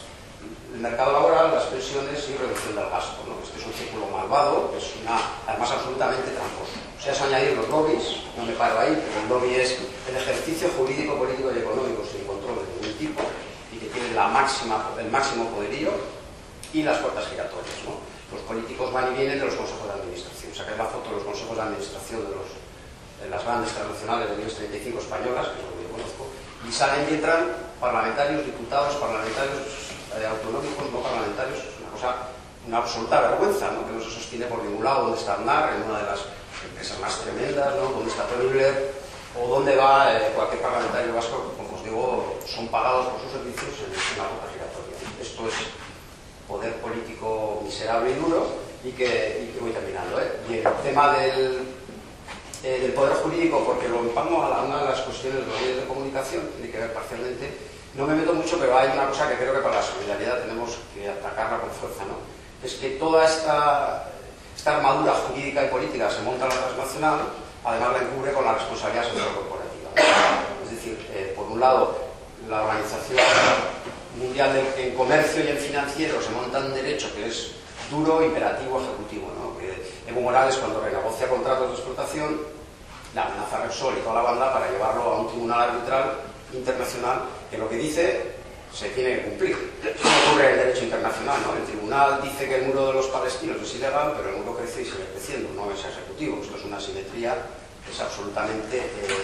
el mercado laboral, las pensiones y reducción del gasto, ¿no? Este es un círculo malvado, que es además absolutamente tramposo. O sea, es añadir los lobbies, no me paro ahí, pero el lobby es el ejercicio jurídico, político y económico sin control de ningún tipo y que tiene el máximo poderío y las puertas giratorias, ¿no? Los políticos van y vienen de los consejos de administración. Sacáis la foto de los consejos de administración de las grandes transnacionales de IBEX 35 españolas, que es lo que yo conozco, y salen y entran parlamentarios, diputados, parlamentarios autonómicos, no parlamentarios. Es una cosa, una absoluta vergüenza, ¿no? Que no se sostiene por ningún lado. ¿Dónde está Aznar? En una de las empresas más tremendas, ¿no? ¿Dónde está Tony Blair? ¿O dónde va cualquier parlamentario vasco? Como os digo, son pagados por sus servicios en una ruta giratoria. Esto es poder político miserable y duro y que voy terminando, ¿eh? Y el tema del poder jurídico, porque lo empalmo a una de las cuestiones de los medios de comunicación, tiene que ver parcialmente, no me meto mucho, pero hay una cosa que creo que para la solidaridad tenemos que atacarla con fuerza, ¿no? Es que toda esta armadura jurídica y política se monta en la transnacional, además la encubre con la responsabilidad social corporativa. Es decir, por un lado, la Organización Mundial en comercio y en financiero se monta un derecho que es duro, imperativo, ejecutivo, ¿no? Que Evo Morales, cuando renegocia contratos de explotación, la amenaza a Repsol y toda la banda para llevarlo a un tribunal arbitral internacional que lo que dice se tiene que cumplir. Eso no ocurre en el derecho internacional, ¿no? El tribunal dice que el muro de los palestinos es ilegal, pero el muro crece y sigue creciendo, no es ejecutivo. Esto es una simetría que es absolutamente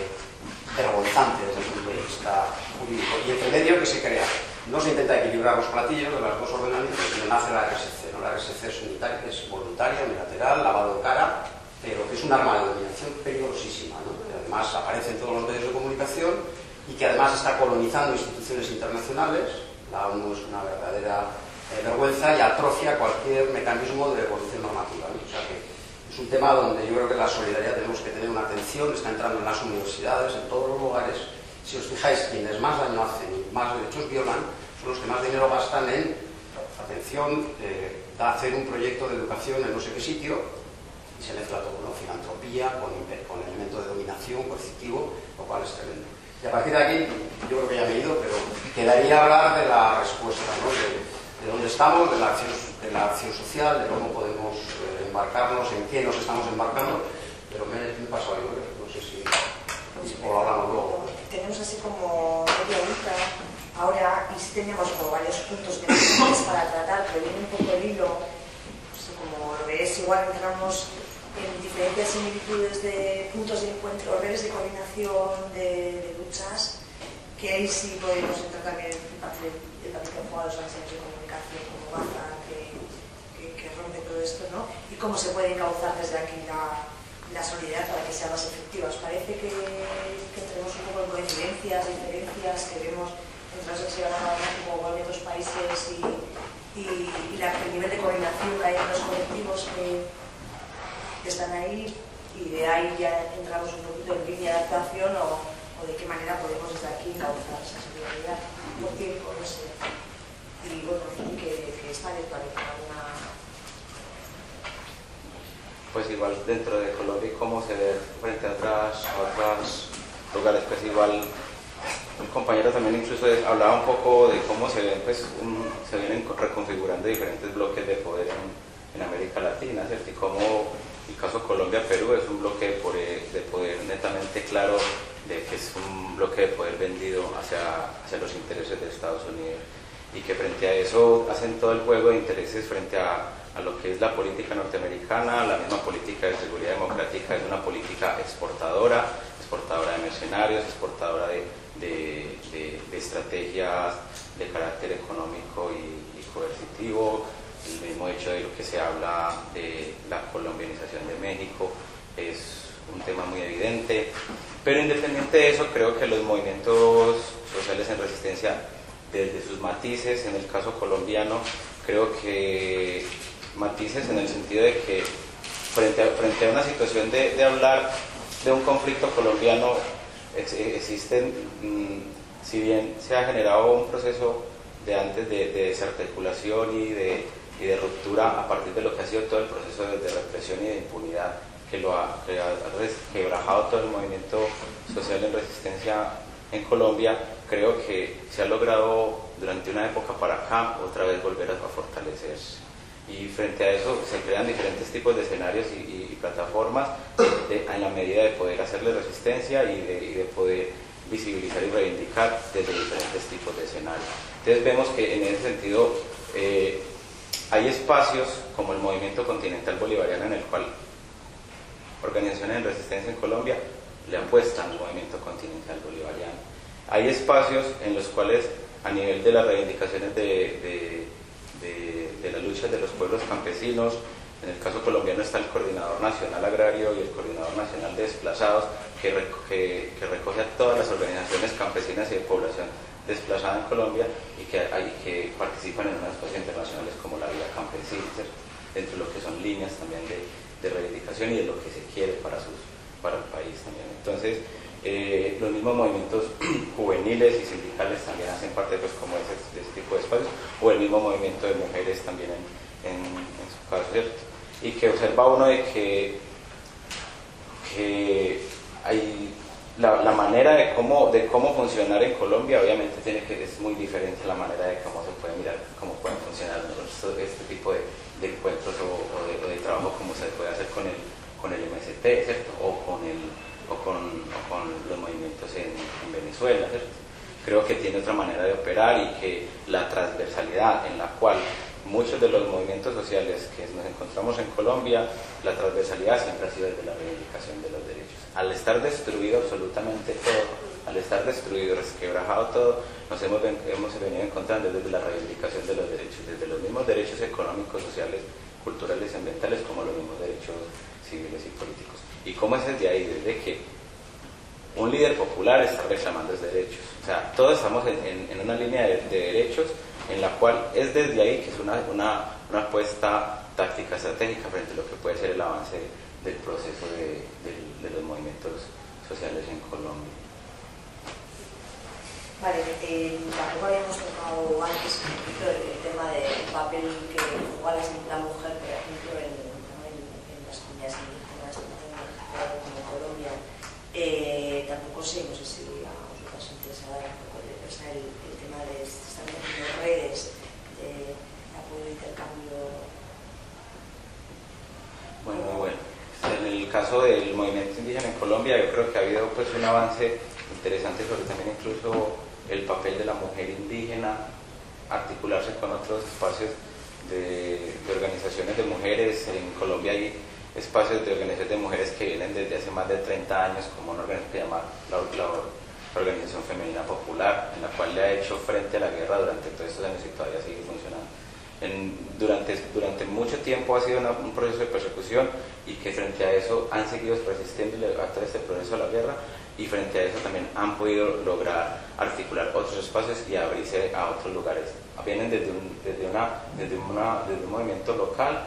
vergonzante desde el punto de vista jurídico. Y entre medio, ¿qué se crea? No se intenta equilibrar los platillos de las dos ordenamientos, sino nace la RSC, ¿no? La RSC es voluntaria, unilateral, lavado de cara, pero que es un arma de dominación peligrosísima, ¿no? Que además aparece en todos los medios de comunicación y que además está colonizando instituciones internacionales. La ONU es una verdadera vergüenza y atrofia cualquier mecanismo de evolución normativa, ¿no? O sea que es un tema donde yo creo que la solidaridad tenemos que tener una atención, está entrando en las universidades, en todos los lugares. Si os fijáis, quienes más daño hacen y más derechos violan son los que más dinero gastan en atención, hacer un proyecto de educación en no sé qué sitio, y se mezcla todo, ¿no? Filantropía con elemento de dominación coercitivo, lo cual es tremendo. Y a partir de aquí, yo creo que ya me he ido, pero quedaría hablar de la respuesta, ¿no? De dónde estamos, de la acción social, de cómo podemos embarcarnos, en qué nos estamos embarcando, pero me he pasado yo, no sé si o lo hablamos luego. Tenemos así como media horita ahora y sí teníamos como varios puntos pendientes para tratar, pero viene un poco el hilo, no sé, como lo ves, igual entramos en diferentes similitudes de puntos de encuentro, redes de coordinación, de luchas, que ahí sí podemos entrar también en parte del papel que han jugado los ancianos de comunicación como Baza, que todo esto, ¿no? Y cómo se puede encauzar desde aquí la solidaridad para que sea más efectiva. ¿Os parece que tenemos un poco de coincidencias, diferencias, que vemos mientras se van a hablar como en otros países y el nivel de coordinación que hay en los colectivos que están ahí, y de ahí ya entramos un poquito en línea de actuación o de qué manera podemos desde aquí encauzar esa solidaridad por tiempo, no sé. Y bueno, que está abierto a alguna... Pues igual dentro de Colombia y cómo se ve frente a otros lugares, pues igual un compañero también incluso hablaba un poco de cómo se ven, pues se vienen reconfigurando diferentes bloques de poder en América Latina, ¿cierto? Y cómo el caso Colombia-Perú es un bloque de poder netamente claro, de que es un bloque de poder vendido hacia los intereses de Estados Unidos, y que frente a eso hacen todo el juego de intereses frente a lo que es la política norteamericana. La misma política de seguridad democrática es una política exportadora de mercenarios, exportadora de estrategias de carácter económico y coercitivo. El mismo hecho de lo que se habla de la colombianización de México es un tema muy evidente, pero independiente de eso, creo que los movimientos sociales en resistencia, desde sus matices, en el caso colombiano, creo que matices en el sentido de que frente a una situación de hablar de un conflicto colombiano, existen, si bien se ha generado un proceso de antes de desarticulación y de ruptura a partir de lo que ha sido todo el proceso de represión y de impunidad que ha quebrajado todo el movimiento social en resistencia en Colombia, creo que se ha logrado durante una época para acá otra vez volver a fortalecerse. Y frente a eso se crean diferentes tipos de escenarios y plataformas en la medida de poder hacerle resistencia y de poder visibilizar y reivindicar desde diferentes tipos de escenarios. Entonces vemos que en ese sentido hay espacios como el Movimiento Continental Bolivariano, en el cual organizaciones en resistencia en Colombia le apuestan al Movimiento Continental Bolivariano. Hay espacios en los cuales, a nivel de las reivindicaciones de las luchas de los pueblos campesinos, en el caso colombiano está el Coordinador Nacional Agrario y el Coordinador Nacional de Desplazados, que recoge a todas las organizaciones campesinas y de población desplazada en Colombia y que participan en unos espacios internacionales como la Vía Campesina, dentro de lo que son líneas también de reivindicación y de lo que se quiere para el país también. Entonces, los mismos movimientos juveniles y sindicales también hacen parte, pues, como de ese tipo de espacios, o el mismo movimiento de mujeres también en su caso, ¿cierto? Y que observa uno de que hay la manera de cómo funcionar en Colombia, obviamente es muy diferente a la manera de cómo se puede mirar, cómo pueden funcionar este tipo de encuentros o de trabajo, como se puede hacer con el MST, ¿cierto? O con los movimientos en Venezuela, ¿cierto? Creo que tiene otra manera de operar, y que la transversalidad en la cual muchos de los movimientos sociales que nos encontramos en Colombia, la transversalidad siempre ha sido desde la reivindicación de los derechos. Al estar destruido absolutamente todo, al estar destruido, resquebrajado todo, nos hemos venido encontrando desde la reivindicación de los derechos, desde los mismos derechos económicos, sociales, culturales y ambientales, como los mismos derechos civiles y políticos. ¿Y cómo es desde ahí? Desde que un líder popular está reclamando esos derechos. O sea, todos estamos en una línea de derechos en la cual es desde ahí que es una apuesta táctica estratégica frente a lo que puede ser el avance del proceso de los movimientos sociales en Colombia. Vale, tampoco habíamos tocado antes un poquito el tema del papel que juega la mujer, por ejemplo, en las comunidades indígenas como Colombia. Tampoco sé, no sé si a vosotros os interesa un poco el tema de estar haciendo redes de apoyo e intercambio. Bueno. En el caso del movimiento indígena en Colombia, yo creo que ha habido, pues, un avance interesante sobre también incluso el papel de la mujer indígena, articularse con otros espacios de organizaciones de mujeres. En Colombia hay espacios de organizaciones de mujeres que vienen desde hace más de 30 años, como una organización que se llama la Organización Femenina Popular, en la cual le ha hecho frente a la guerra durante todos estos años y todavía sigue funcionando. durante mucho tiempo ha sido un proceso de persecución, y que frente a eso han seguido resistiendo a todo este proceso de la guerra, y frente a eso también han podido lograr articular otros espacios y abrirse a otros lugares. Vienen desde un movimiento local,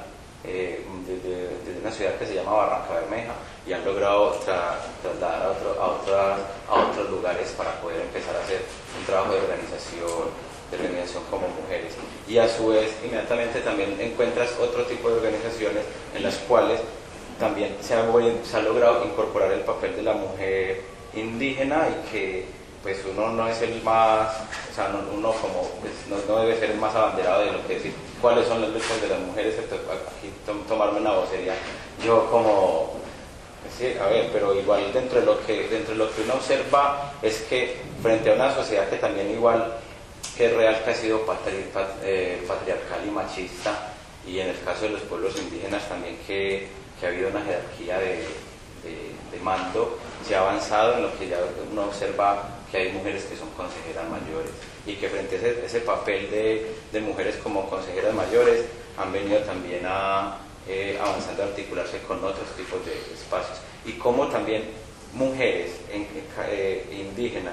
desde una ciudad que se llama Barranca Bermeja, y han logrado trasladar a otros lugares para poder empezar a hacer un trabajo de organización como mujeres. Y a su vez inmediatamente también encuentras otro tipo de organizaciones en las cuales también se ha logrado incorporar el papel de la mujer indígena, y que pues uno no es el más, o sea, uno como pues, no debe ser el más abanderado de lo que decir cuáles son las luchas de las mujeres, aquí tomarme una vocería yo como, sí, a ver, pero igual dentro de lo que uno observa es que frente a una sociedad que también igual que es real, que ha sido patriarcal y machista, y en el caso de los pueblos indígenas también que ha habido una jerarquía de mando, se ha avanzado en lo que ya uno observa que hay mujeres que son consejeras mayores, y que frente a ese papel de mujeres como consejeras mayores han venido también avanzando a articularse con otros tipos de espacios, y como también mujeres indígenas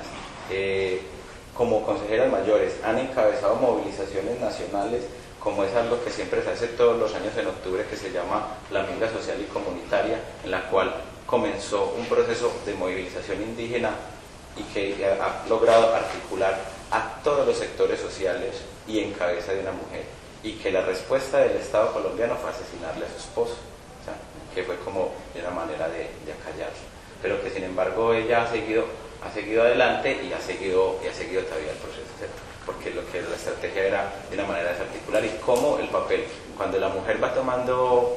como consejeras mayores han encabezado movilizaciones nacionales, como es algo que siempre se hace todos los años en octubre, que se llama la Minga Social y Comunitaria, en la cual comenzó un proceso de movilización indígena y que ha logrado articular a todos los sectores sociales y en cabeza de una mujer, y que la respuesta del Estado colombiano fue asesinarle a su esposo, o sea, que fue como una manera de acallarlo, pero que sin embargo ella ha seguido adelante y ha seguido todavía el proceso, ¿cierto? Porque lo que la estrategia era de una manera desarticular, y cómo el papel, cuando la mujer va tomando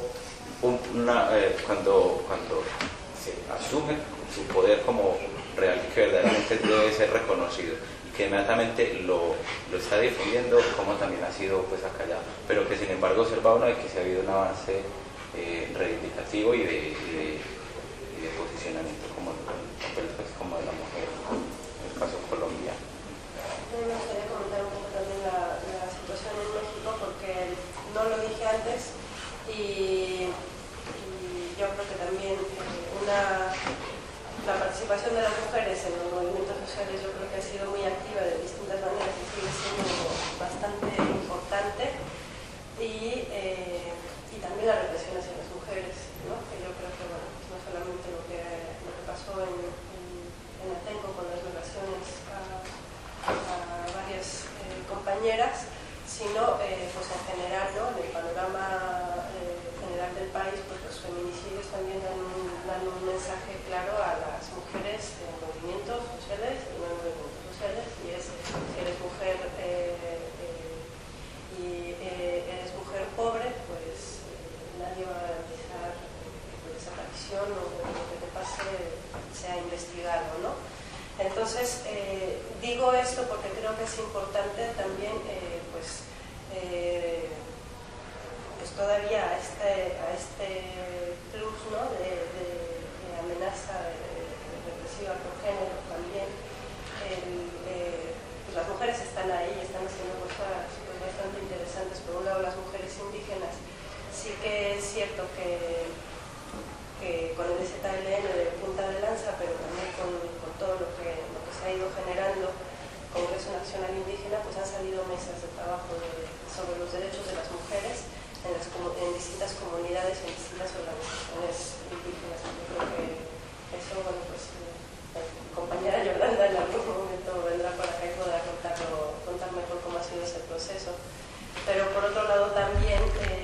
cuando se asume su poder como real, que verdaderamente debe ser reconocido, y que inmediatamente lo está difundiendo, como también ha sido pues acallado, pero que sin embargo observa uno de que se ha habido un avance reivindicativo y de posicionamiento como el papel pues, como de la mujer en el caso colombiano. Me gustaría comentar un poco también la situación en México, porque no lo dije antes, y yo creo que también la participación de las mujeres en los movimientos sociales yo creo que ha sido muy activa de distintas maneras y sigue siendo bastante importante, y también la represión hacia las mujeres, ¿no? Que yo creo que bueno, no solamente lo que pasó en Atenco con las violaciones a varias compañeras, sino pues en general, ¿no? En el panorama general del país, pues los feminicidios también dan un mensaje claro a las mujeres en movimientos sociales y no en movimientos sociales, y es si eres mujer y eres mujer pobre, pues nadie va a garantizar que tu desaparición o lo que te pase sea investigado, ¿no? Entonces, digo esto porque creo que es importante también, pues todavía a este plus, ¿no? de amenaza represiva por género también. Pues las mujeres están ahí, están haciendo cosas pues, bastante interesantes. Por un lado, las mujeres indígenas, sí que es cierto que con el ZLN de punta de lanza, pero también con todo lo que se ha ido generando, Congreso Nacional Indígena, pues han salido mesas de trabajo sobre los derechos de las mujeres en distintas comunidades, en distintas organizaciones indígenas. Yo creo que eso, bueno, pues mi compañera Yolanda en algún momento vendrá para acá y podrá contar mejor cómo ha sido ese proceso. Pero por otro lado también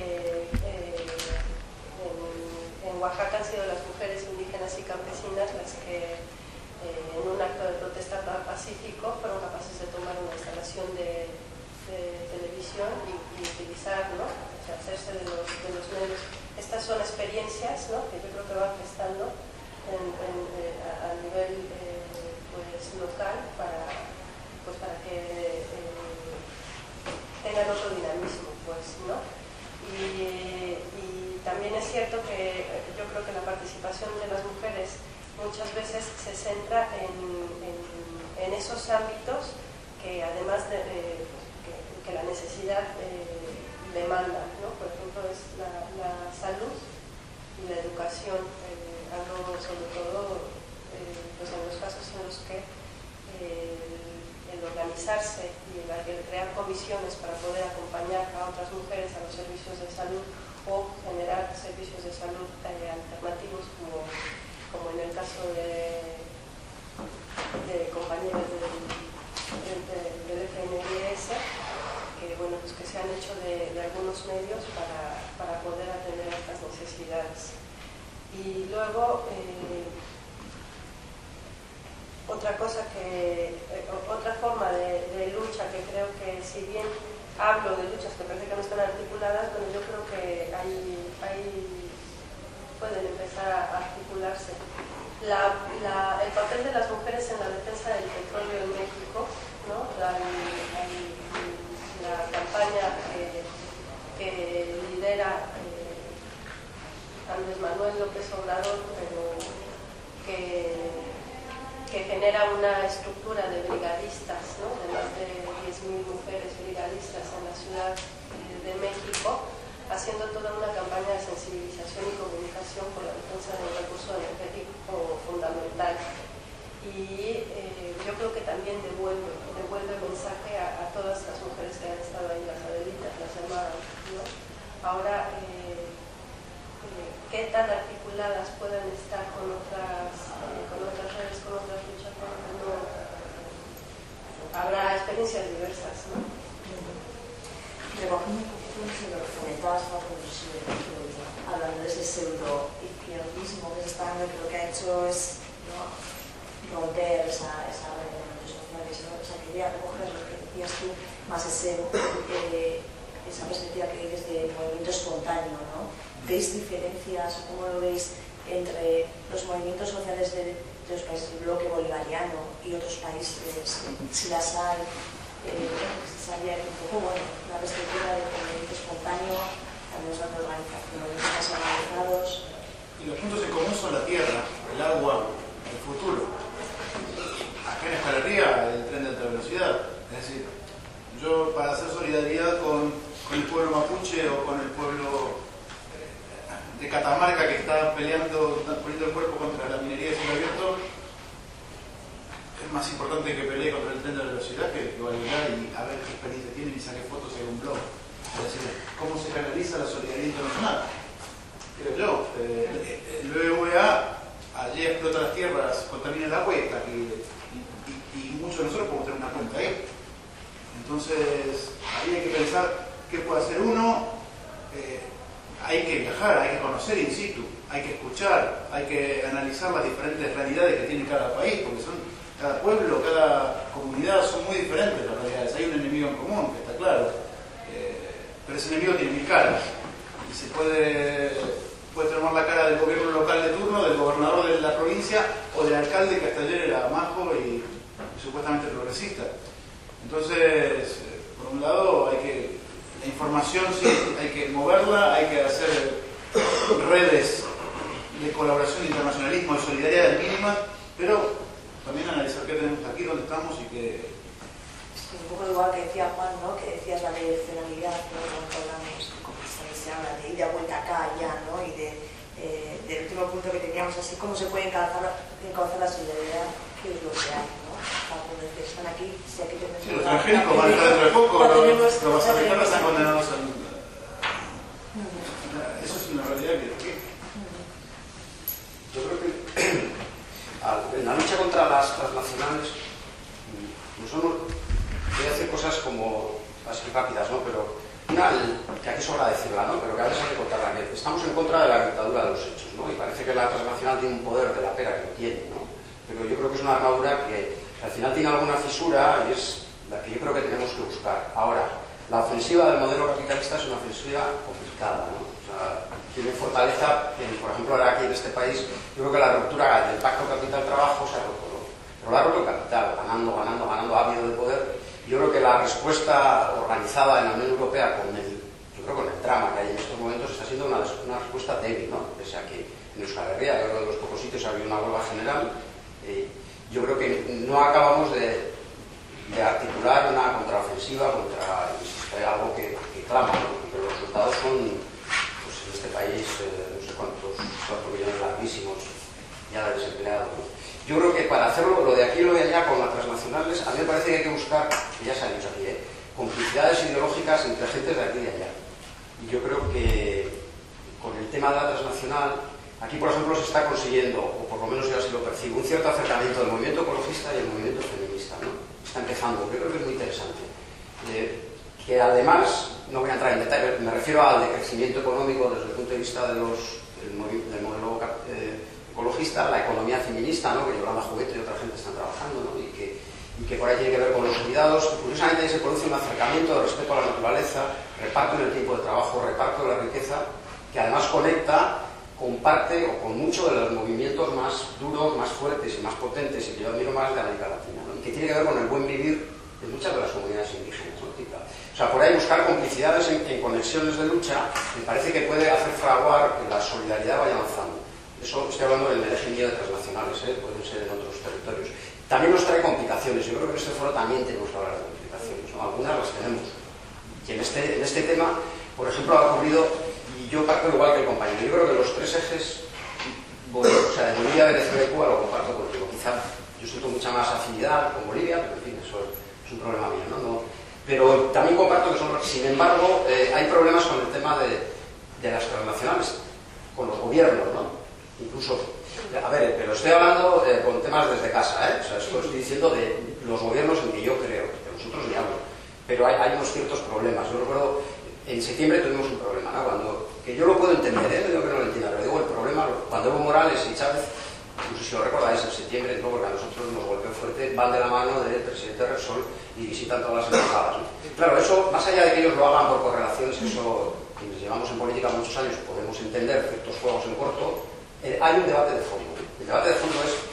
en Oaxaca han sido las mujeres indígenas y campesinas las que en un acto de protesta pacífico fueron capaces de tomar una instalación de televisión y utilizar, ¿no? O sea, hacerse de los medios. Estas son experiencias, ¿no? Que yo creo que van gestando a nivel pues, local para que tengan otro dinamismo, pues, ¿no? Y también es cierto que yo creo que la participación de las mujeres muchas veces se centra en esos ámbitos que además de que la necesidad y demanda, ¿no? Por ejemplo, es la salud y la educación, algo sobre todo pues en los casos en los que el organizarse y el crear comisiones para poder acompañar a otras mujeres a los servicios de salud o generar servicios de salud alternativos como en el caso de compañeros del FNDS, que, bueno, pues que se han hecho de algunos medios para poder atender a estas necesidades. Y luego, otra forma de lucha que creo que, si bien hablo de luchas que parece que no están articuladas, bueno, yo creo que pueden empezar a articularse. El papel de las mujeres en la defensa del petróleo en México, ¿no? La campaña que lidera Andrés Manuel López Obrador, pero que genera una estructura de brigadistas, ¿no? De más de 10.000 mujeres brigadistas en la Ciudad de México, haciendo toda una campaña de sensibilización y comunicación por la defensa del recurso energético fundamental. Y yo creo que también devuelve mensaje a todas las mujeres que han estado ahí, las Adelitas, las llamadas, ¿no? Ahora, ¿qué tan articuladas pueden estar con otras redes, con otras luchas? No, habrá experiencias diversas, ¿no? Recogiendo un poquito lo que comentabas, hablando de ese pseudo-izquierdismo que se está dando, que lo que ha hecho es, ¿no?, romper esa red de movimientos sociales, ¿no? O sea, quería recoger lo que decías tú, más esa perspectiva que dices de movimiento espontáneo, ¿no? ¿Veis diferencias o cómo lo veis entre los movimientos sociales de los países del bloque bolivariano y otros países? Si las hay, sabía un poco, bueno, la perspectiva del movimiento espontáneo, también son movimientos más organizados. Y los puntos en común son la tierra, el agua, el futuro. Acá en Escalería, el tren de alta velocidad. Es decir, yo para hacer solidaridad con el pueblo mapuche o con el pueblo de Catamarca que está poniendo el cuerpo contra la minería de cielo abierto, es más importante que pelee contra el tren de velocidad que validar y a ver qué experiencia tienen y saque fotos en un blog. Es decir, cómo se canaliza la solidaridad internacional. Creo yo, el BBVA allí explota las tierras, contamina el agua y muchos de nosotros podemos tener una cuenta ahí. Entonces, ahí hay que pensar qué puede hacer uno. Hay que viajar, hay que conocer in situ, hay que escuchar, hay que analizar las diferentes realidades que tiene cada país, porque cada pueblo, cada comunidad son muy diferentes las realidades. Hay un enemigo en común, que está claro, pero ese enemigo tiene mil caras y se puede tomar la cara del gobierno local de turno, del gobernador de la provincia o del alcalde que hasta ayer era majo y supuestamente progresista. Entonces, por un lado, la información sí hay que moverla, hay que hacer redes de colaboración, de internacionalismo, de solidaridad mínimas, pero también analizar qué tenemos aquí, dónde estamos y qué... Un poco igual que decía Juan, ¿no? Que decías la direccionalidad, ¿no? Cuando hablamos, se habla de ida vuelta acá, allá, ¿no? Y del último punto que teníamos, así cómo se puede encauzar la solidaridad, qué es lo que hay, ¿no? Para poder que están aquí, si aquí tenemos... Sí, los transgénicos van a estar dentro de poco, los africanos están condenados a... Eso es una realidad que... Yo creo que en la lucha contra las transnacionales voy a hacer cosas como así rápidas, ¿no? Pero una, que aquí sobra decirla, ¿no? Pero que a veces hay que contarla bien. Estamos en contra de la dictadura de los hechos, ¿no? Y parece que la transnacional tiene un poder de la pera que lo tiene, ¿no? Pero yo creo que es una armadura que al final tiene alguna fisura y es la que yo creo que tenemos que buscar. Ahora, la ofensiva del modelo capitalista es una ofensiva complicada, ¿no? O sea, tiene fortaleza, por ejemplo, ahora aquí en este país, yo creo que la ruptura del pacto capital-trabajo se ha roto, ¿no? Pero la ha roto el capital, ganando, ha habido de poder. Yo creo que la respuesta organizada en la Unión Europea con el drama que hay en estos momentos está siendo una respuesta débil, ¿no? Pese a que en Euskal Herria, en uno de los pocos sitios, ha habido una huelga general. Yo creo que no acabamos de articular una contraofensiva contra algo que clama, ¿no? Pero población, pues en este país, no sé cuántos, 4 millones larguísimos ya de desempleados, ¿no? Yo creo que para hacerlo, lo de aquí y lo de allá con las transnacionales, a mí me parece que hay que buscar, que ya se ha dicho aquí, complicidades ideológicas entre gentes de aquí y de allá. Y yo creo que con el tema de la transnacional, aquí por ejemplo se está consiguiendo, o por lo menos yo así lo percibo, un cierto acercamiento del movimiento ecologista y el movimiento feminista, ¿no? Está empezando, yo creo que es muy interesante. Que además, no voy a entrar en detalle, me refiero al decrecimiento económico desde el punto de vista del modelo ecologista, la economía feminista, ¿no? Que Yolanda Juguete y otra gente están trabajando, ¿no? y que por ahí tiene que ver con los cuidados. Curiosamente se produce un acercamiento de respeto a la naturaleza, reparto en el tiempo de trabajo, reparto de la riqueza, que además conecta con parte o con mucho de los movimientos más duros, más fuertes y más potentes, y que yo admiro más de América Latina, ¿no? Y que tiene que ver con el buen vivir de muchas de las comunidades indígenas, ¿no? O sea, por ahí buscar complicidades en conexiones de lucha me parece que puede hacer fraguar que la solidaridad vaya avanzando. Eso estoy hablando del eje de transnacionales, pueden ser en otros territorios. También nos trae complicaciones. Yo creo que en este foro también tenemos que hablar de complicaciones, ¿no? Algunas las tenemos. Y en este tema, por ejemplo, ha ocurrido, y yo parto igual que el compañero, yo creo que los 3 ejes, bueno, o sea, de Bolivia, Venezuela y Cuba lo comparto contigo. Quizá yo siento mucha más afinidad con Bolivia, pero en fin, eso es un problema mío, ¿no? Pero también comparto que son, sin embargo, hay problemas con el tema de las transnacionales, con los gobiernos, ¿no? Incluso, a ver, pero estoy hablando con temas desde casa, o sea, esto estoy diciendo de los gobiernos en que yo creo, de nosotros ni hablo, pero hay unos ciertos problemas. Yo recuerdo, en septiembre tuvimos un problema, ¿no? Que yo lo puedo entender, no digo que no lo entienda, pero digo el problema, cuando Evo Morales y Chávez, no sé si lo recordáis, en septiembre, ¿no? Porque a nosotros nos golpeó fuerte, van de la mano del presidente Repsol y visitan todas las embajadas, ¿no? Claro, eso, más allá de que ellos lo hagan por correlaciones, eso, quienes llevamos en política muchos años, podemos entender ciertos juegos en corto. Hay un debate de fondo. El debate de fondo es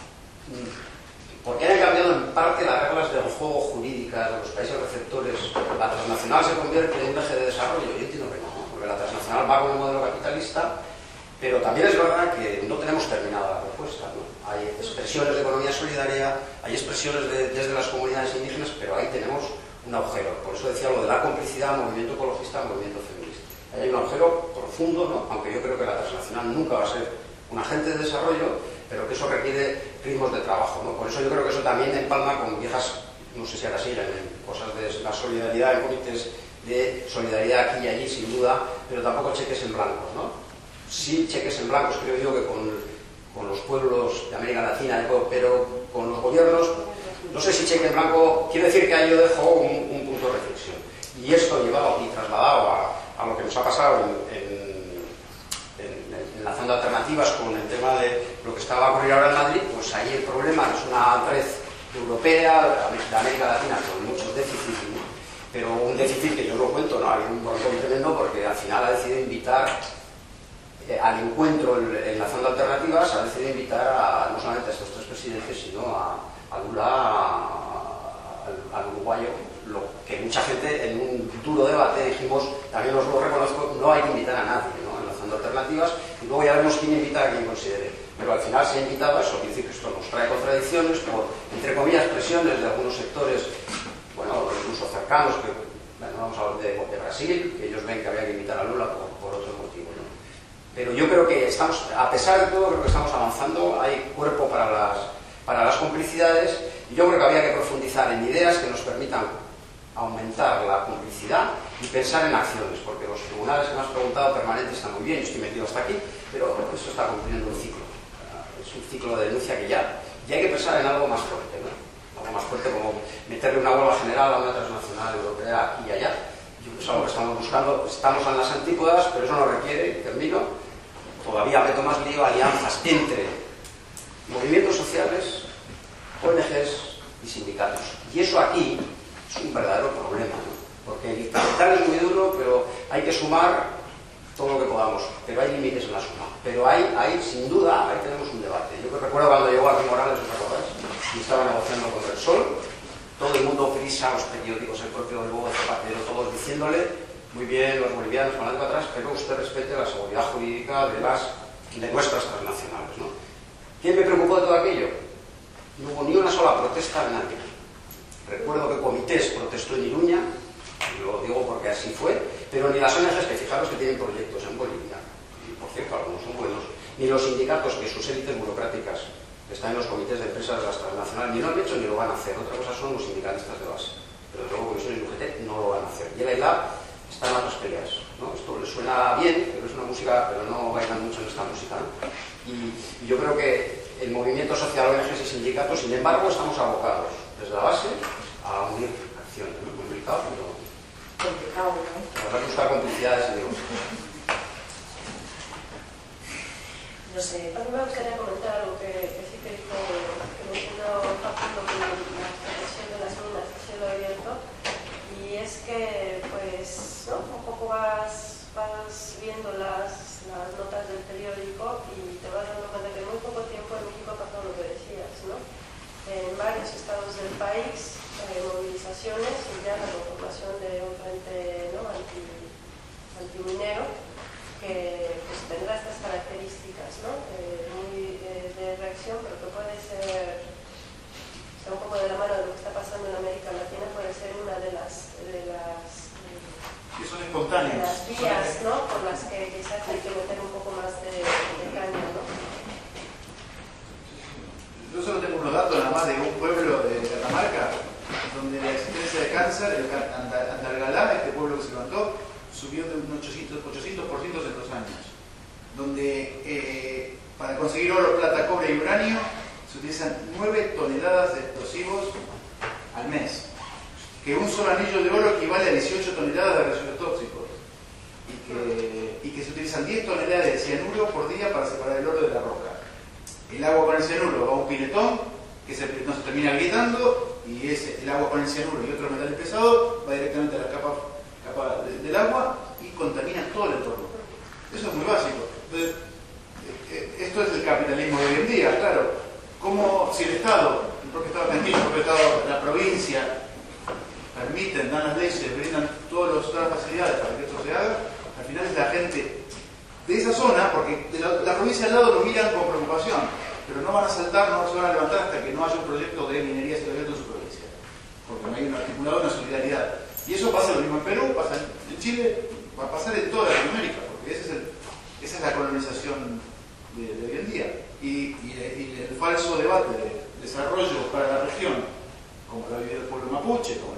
por qué han cambiado en parte las reglas del juego jurídicas de los países receptores. La transnacional se convierte en un eje de desarrollo. Yo entiendo que no, porque la transnacional va con el modelo capitalista, pero también es verdad que no tenemos terminada la propuesta, ¿no? Hay expresiones de economía solidaria, hay expresiones desde las comunidades indígenas, pero ahí tenemos un agujero. Por eso decía lo de la complicidad, movimiento ecologista, movimiento feminista. Ahí hay un agujero profundo, ¿no? Aunque yo creo que la transnacional nunca va a ser un agente de desarrollo, pero que eso requiere ritmos de trabajo, ¿no? Por eso yo creo que eso también empalma con viejas, no sé si ahora siguen en cosas de la solidaridad, en comités de solidaridad aquí y allí, sin duda, pero tampoco cheques en blancos, ¿no? Sí, cheques en blancos creo yo que con los pueblos de América Latina, pero con los gobiernos, no sé si cheque en blanco, quiere decir que ahí yo dejo un punto de reflexión. Y esto llevado y trasladado a lo que nos ha pasado en lanzando alternativas con el tema de lo que estaba a ocurrir ahora en Madrid, pues ahí el problema es una red europea, de América Latina, con muchos déficits, ¿no? Pero un déficit que yo lo cuento, ¿no? Hay un montón tremendo porque al final ha decidido invitar al encuentro en lanzando alternativas, ha decidido invitar no solamente a estos 3 presidentes, sino a Lula, al uruguayo, lo que mucha gente en un duro debate dijimos, también os lo reconozco, no hay que invitar a nadie, ¿no? En lanzando alternativas, y luego ya vemos quién invita a quien considere. Pero al final se ha invitado a eso, quiere decir que esto nos trae contradicciones por, entre comillas, presiones de algunos sectores, bueno, incluso cercanos, que, bueno, vamos a hablar de Brasil, que ellos ven que había que invitar a Lula por otro motivo, ¿no? Pero yo creo que estamos, a pesar de todo, creo que estamos avanzando, hay cuerpo para las complicidades, y yo creo que había que profundizar en ideas que nos permitan aumentar la complicidad y pensar en acciones, porque los tribunales que me has preguntado permanentes están muy bien, yo estoy metido hasta aquí, pero eso está cumpliendo un ciclo. Es un ciclo de denuncia que ya. Y hay que pensar en algo más fuerte, ¿no? Algo más fuerte como meterle una huelga general a una transnacional europea aquí y allá. Yo creo que es algo que estamos buscando, estamos en las antípodas, pero eso no requiere, termino, todavía meto más lío, alianzas entre movimientos sociales, ONGs y sindicatos. Y eso aquí es un verdadero problema, ¿no? Porque el capital es muy duro, pero hay que sumar todo lo que podamos, pero hay límites en la suma. Pero ahí sin duda, ahí tenemos un debate. Yo recuerdo cuando llegó aquí Morales, ¿os acordáis? Y estaba negociando con Repsol, todo el mundo prisa, los periódicos, el propio Lugo Zapatero, todos diciéndole, muy bien, los bolivianos van para atrás, pero usted respete la seguridad jurídica de nuestras transnacionales, ¿no? ¿Quién me preocupó de todo aquello? No hubo ni una sola protesta de nadie. Recuerdo que Comités protestó en Iruña, lo digo porque así fue, Pero ni las ONGs, que fijaros que tienen proyectos en Bolivia, y por cierto algunos son buenos, ni los sindicatos, que sus élites burocráticas están en los comités de empresas de las transnacionales, ni lo han hecho ni lo van a hacer. Otra cosa son los sindicalistas de base, pero desde luego comisiones y UGT no lo van a hacer. Y el ILAB está en otras peleas, ¿no? Esto les suena bien, pero es una música, pero no bailan mucho en esta música, ¿no? Y yo creo que el movimiento social, ONGs y sindicatos, sin embargo, estamos abocados desde la base a unir acciones. ¿No? Complicado, pero complicado, ¿no? habrá que buscar complicidades, digo. No sé. A mí me gustaría comentar algo que sí que dijo, que mencionó Facundo, con la protección de las minas de cielo abierto, y es que, pues, ¿no? Un poco vas viendo las notas del periódico y te vas dando cuenta que en muy poco tiempo en México ha pasado lo que decías, ¿no? En varios estados del país, movilizaciones y ya la conformación de un frente, ¿no? antiminero que pues, tendrá estas características, ¿no? Muy de reacción, pero que puede ser un poco de la mano de lo que está pasando en América Latina, puede ser una de las que son espontáneas. de las vías, ¿no? Por las que quizás hay que meter un poco más de caña, ¿no? Yo solo tengo unos datos nada más de un pueblo de Catamarca donde la existencia de cáncer, el Andalgalá, este pueblo que se levantó, subió de un 800% en 2 años. Donde para conseguir oro, plata, cobre y uranio se utilizan 9 toneladas de explosivos al mes. Que un solo anillo de oro equivale a 18 toneladas de residuos tóxicos. Y que se utilizan 10 toneladas de cianuro por día para separar el oro de la roca. El agua con el cianuro va a un piletón, que ese piletón se termina agrietando, y el agua con el cianuro y otros metales pesados va directamente a la capa del agua y contamina todo el entorno. Eso es muy básico. Entonces, esto es el capitalismo de hoy en día, claro. Como si el Estado, el propio Estado argentino, el propio Estado, la provincia, permiten, dan las leyes, brindan todas las facilidades para que esto se haga, al final es la gente de esa zona, porque de la provincia al lado lo miran con preocupación, pero no van a saltar, no se van a levantar hasta que no haya un proyecto de minería cielo en su provincia, porque no hay un articulado, una solidaridad. Y eso pasa lo mismo en Perú, pasa en Chile, va a pasar en toda Latinoamérica, porque esa es la colonización de hoy en día. Y el falso debate de desarrollo para la región, como lo ha vivido el pueblo mapuche, como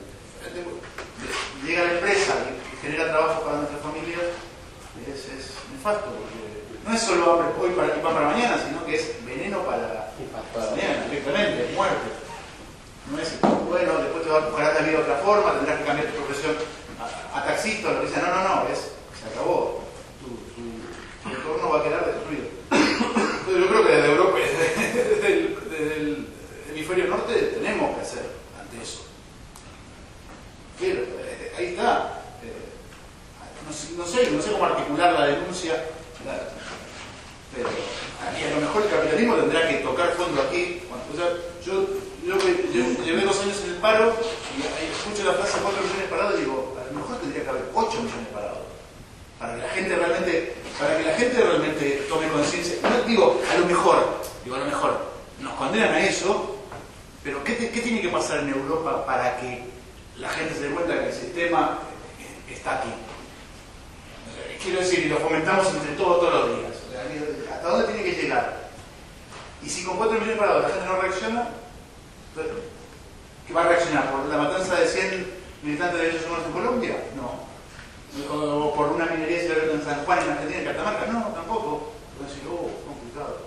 llega la empresa y genera trabajo para nuestras familias, es nefasto, porque no es solo hambre hoy para aquí para mañana, sino que es veneno para mañana, directamente, muerte. No es, bueno, después te buscarás la vida de otra forma, tendrás que cambiar tu profesión a taxista o lo que sea. No, se acabó. Tu entorno va a quedar destruido. Entonces yo creo que desde Europa, desde el hemisferio norte, tenemos que hacer ante eso. Pero ahí está. No sé cómo articular la denuncia, pero a lo mejor el capitalismo tendrá que tocar fondo aquí. O sea, yo llevé 2 años en el paro y escucho la frase 4 millones parados y digo, a lo mejor tendría que haber 8 millones parados para que la gente realmente tome conciencia. No digo a lo mejor nos condenan a eso, pero ¿qué tiene que pasar en Europa para que la gente se dé cuenta que el sistema está aquí? Quiero decir, y lo fomentamos entre todos los días. O sea, ¿hasta dónde tiene que llegar? Y si con 4 millones parados la gente no reacciona, ¿qué va a reaccionar? ¿Por la matanza de 100 militantes de derechos humanos en Colombia? No. ¿O por una minería cielo en San Juan, en Argentina, en Catamarca? No, tampoco. Pueden decir, complicado.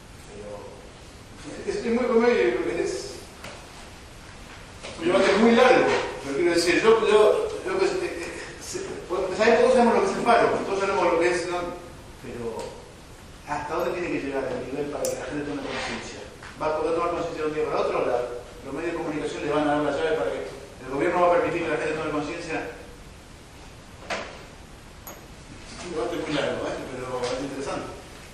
Pero es muy conveniente porque es un debate muy largo. Pero quiero decir, todos sabemos lo que es el paro, todos sabemos lo que es, ¿no? Pero ¿hasta dónde tiene que llegar el nivel para que la gente tome conciencia? ¿Va a poder tomar conciencia de un día para otro? Los medios de comunicación les van a dar la llave para que el gobierno va a permitir que la gente tome conciencia. Es un debate muy largo, pero es interesante.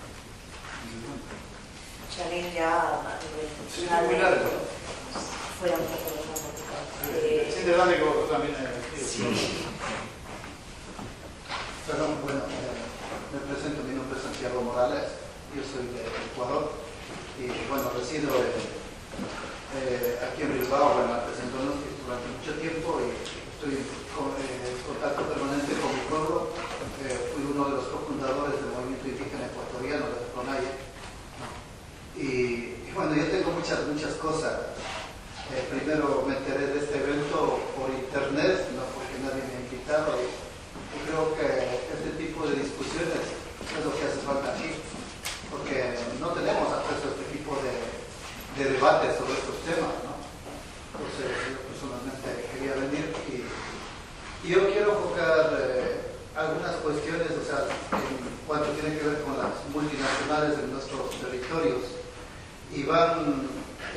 Salir ya Sí, es muy largo, ¿no? Fuera un poco de la política. Es interesante que vos también. Sí. Perdón, bueno, me presento, mi nombre es Santiago Morales, yo soy de Ecuador y bueno, resido aquí en Bilbao, bueno, presento durante mucho tiempo y estoy en contacto permanente Primero me enteré de este evento por internet, no porque nadie me ha invitado. Yo creo que este tipo de discusiones es lo que hace falta aquí, porque no tenemos acceso a este tipo de debates sobre estos temas, ¿no? Entonces yo personalmente quería venir y yo quiero enfocar algunas cuestiones, o sea, en cuanto tiene que ver con las multinacionales de nuestros territorios y van,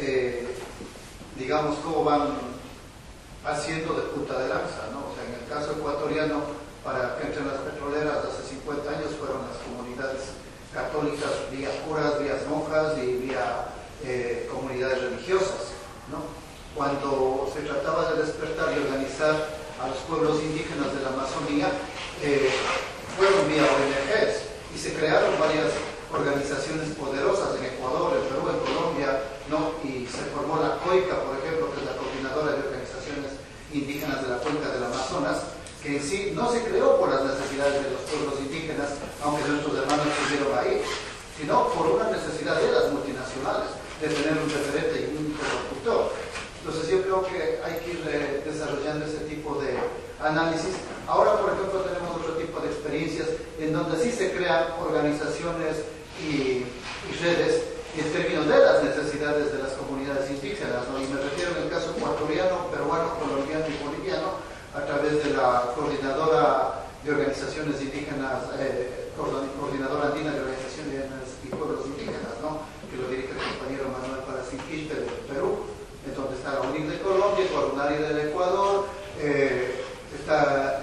digamos, cómo van haciendo de punta de lanza, ¿no? O sea, en el caso ecuatoriano, para que entren las petroleras hace 50 años fueron las comunidades católicas vía curas, vía monjas y vía comunidades religiosas, ¿no? Cuando se trataba de despertar y organizar a los pueblos indígenas de la Amazonía, fueron vía ONGs y se crearon varias organizaciones poderosas en Ecuador, en Perú, en Colombia, ¿no? Y se formó la COICA, por ejemplo, que es la Coordinadora de Organizaciones Indígenas de la Cuenca del Amazonas, que en sí no se creó por las necesidades de los pueblos indígenas, aunque nuestros hermanos estuvieron ahí, sino por una necesidad de las multinacionales, de tener un referente y un interlocutor. Entonces yo creo que hay que ir desarrollando ese tipo de análisis. Ahora, por ejemplo, tenemos otro tipo de experiencias en donde sí se crean organizaciones y redes en términos de las necesidades de las comunidades indígenas, ¿no? Y me refiero en el caso ecuatoriano, peruano, colombiano y boliviano, a través de la Coordinadora de Organizaciones Indígenas, Coordinadora Andina de Organizaciones y Pueblos Indígenas, ¿no? Que lo dirige el compañero Manuel Paracinquiste de Perú, en donde está la UNIC de Colombia, Coordinari del Ecuador, está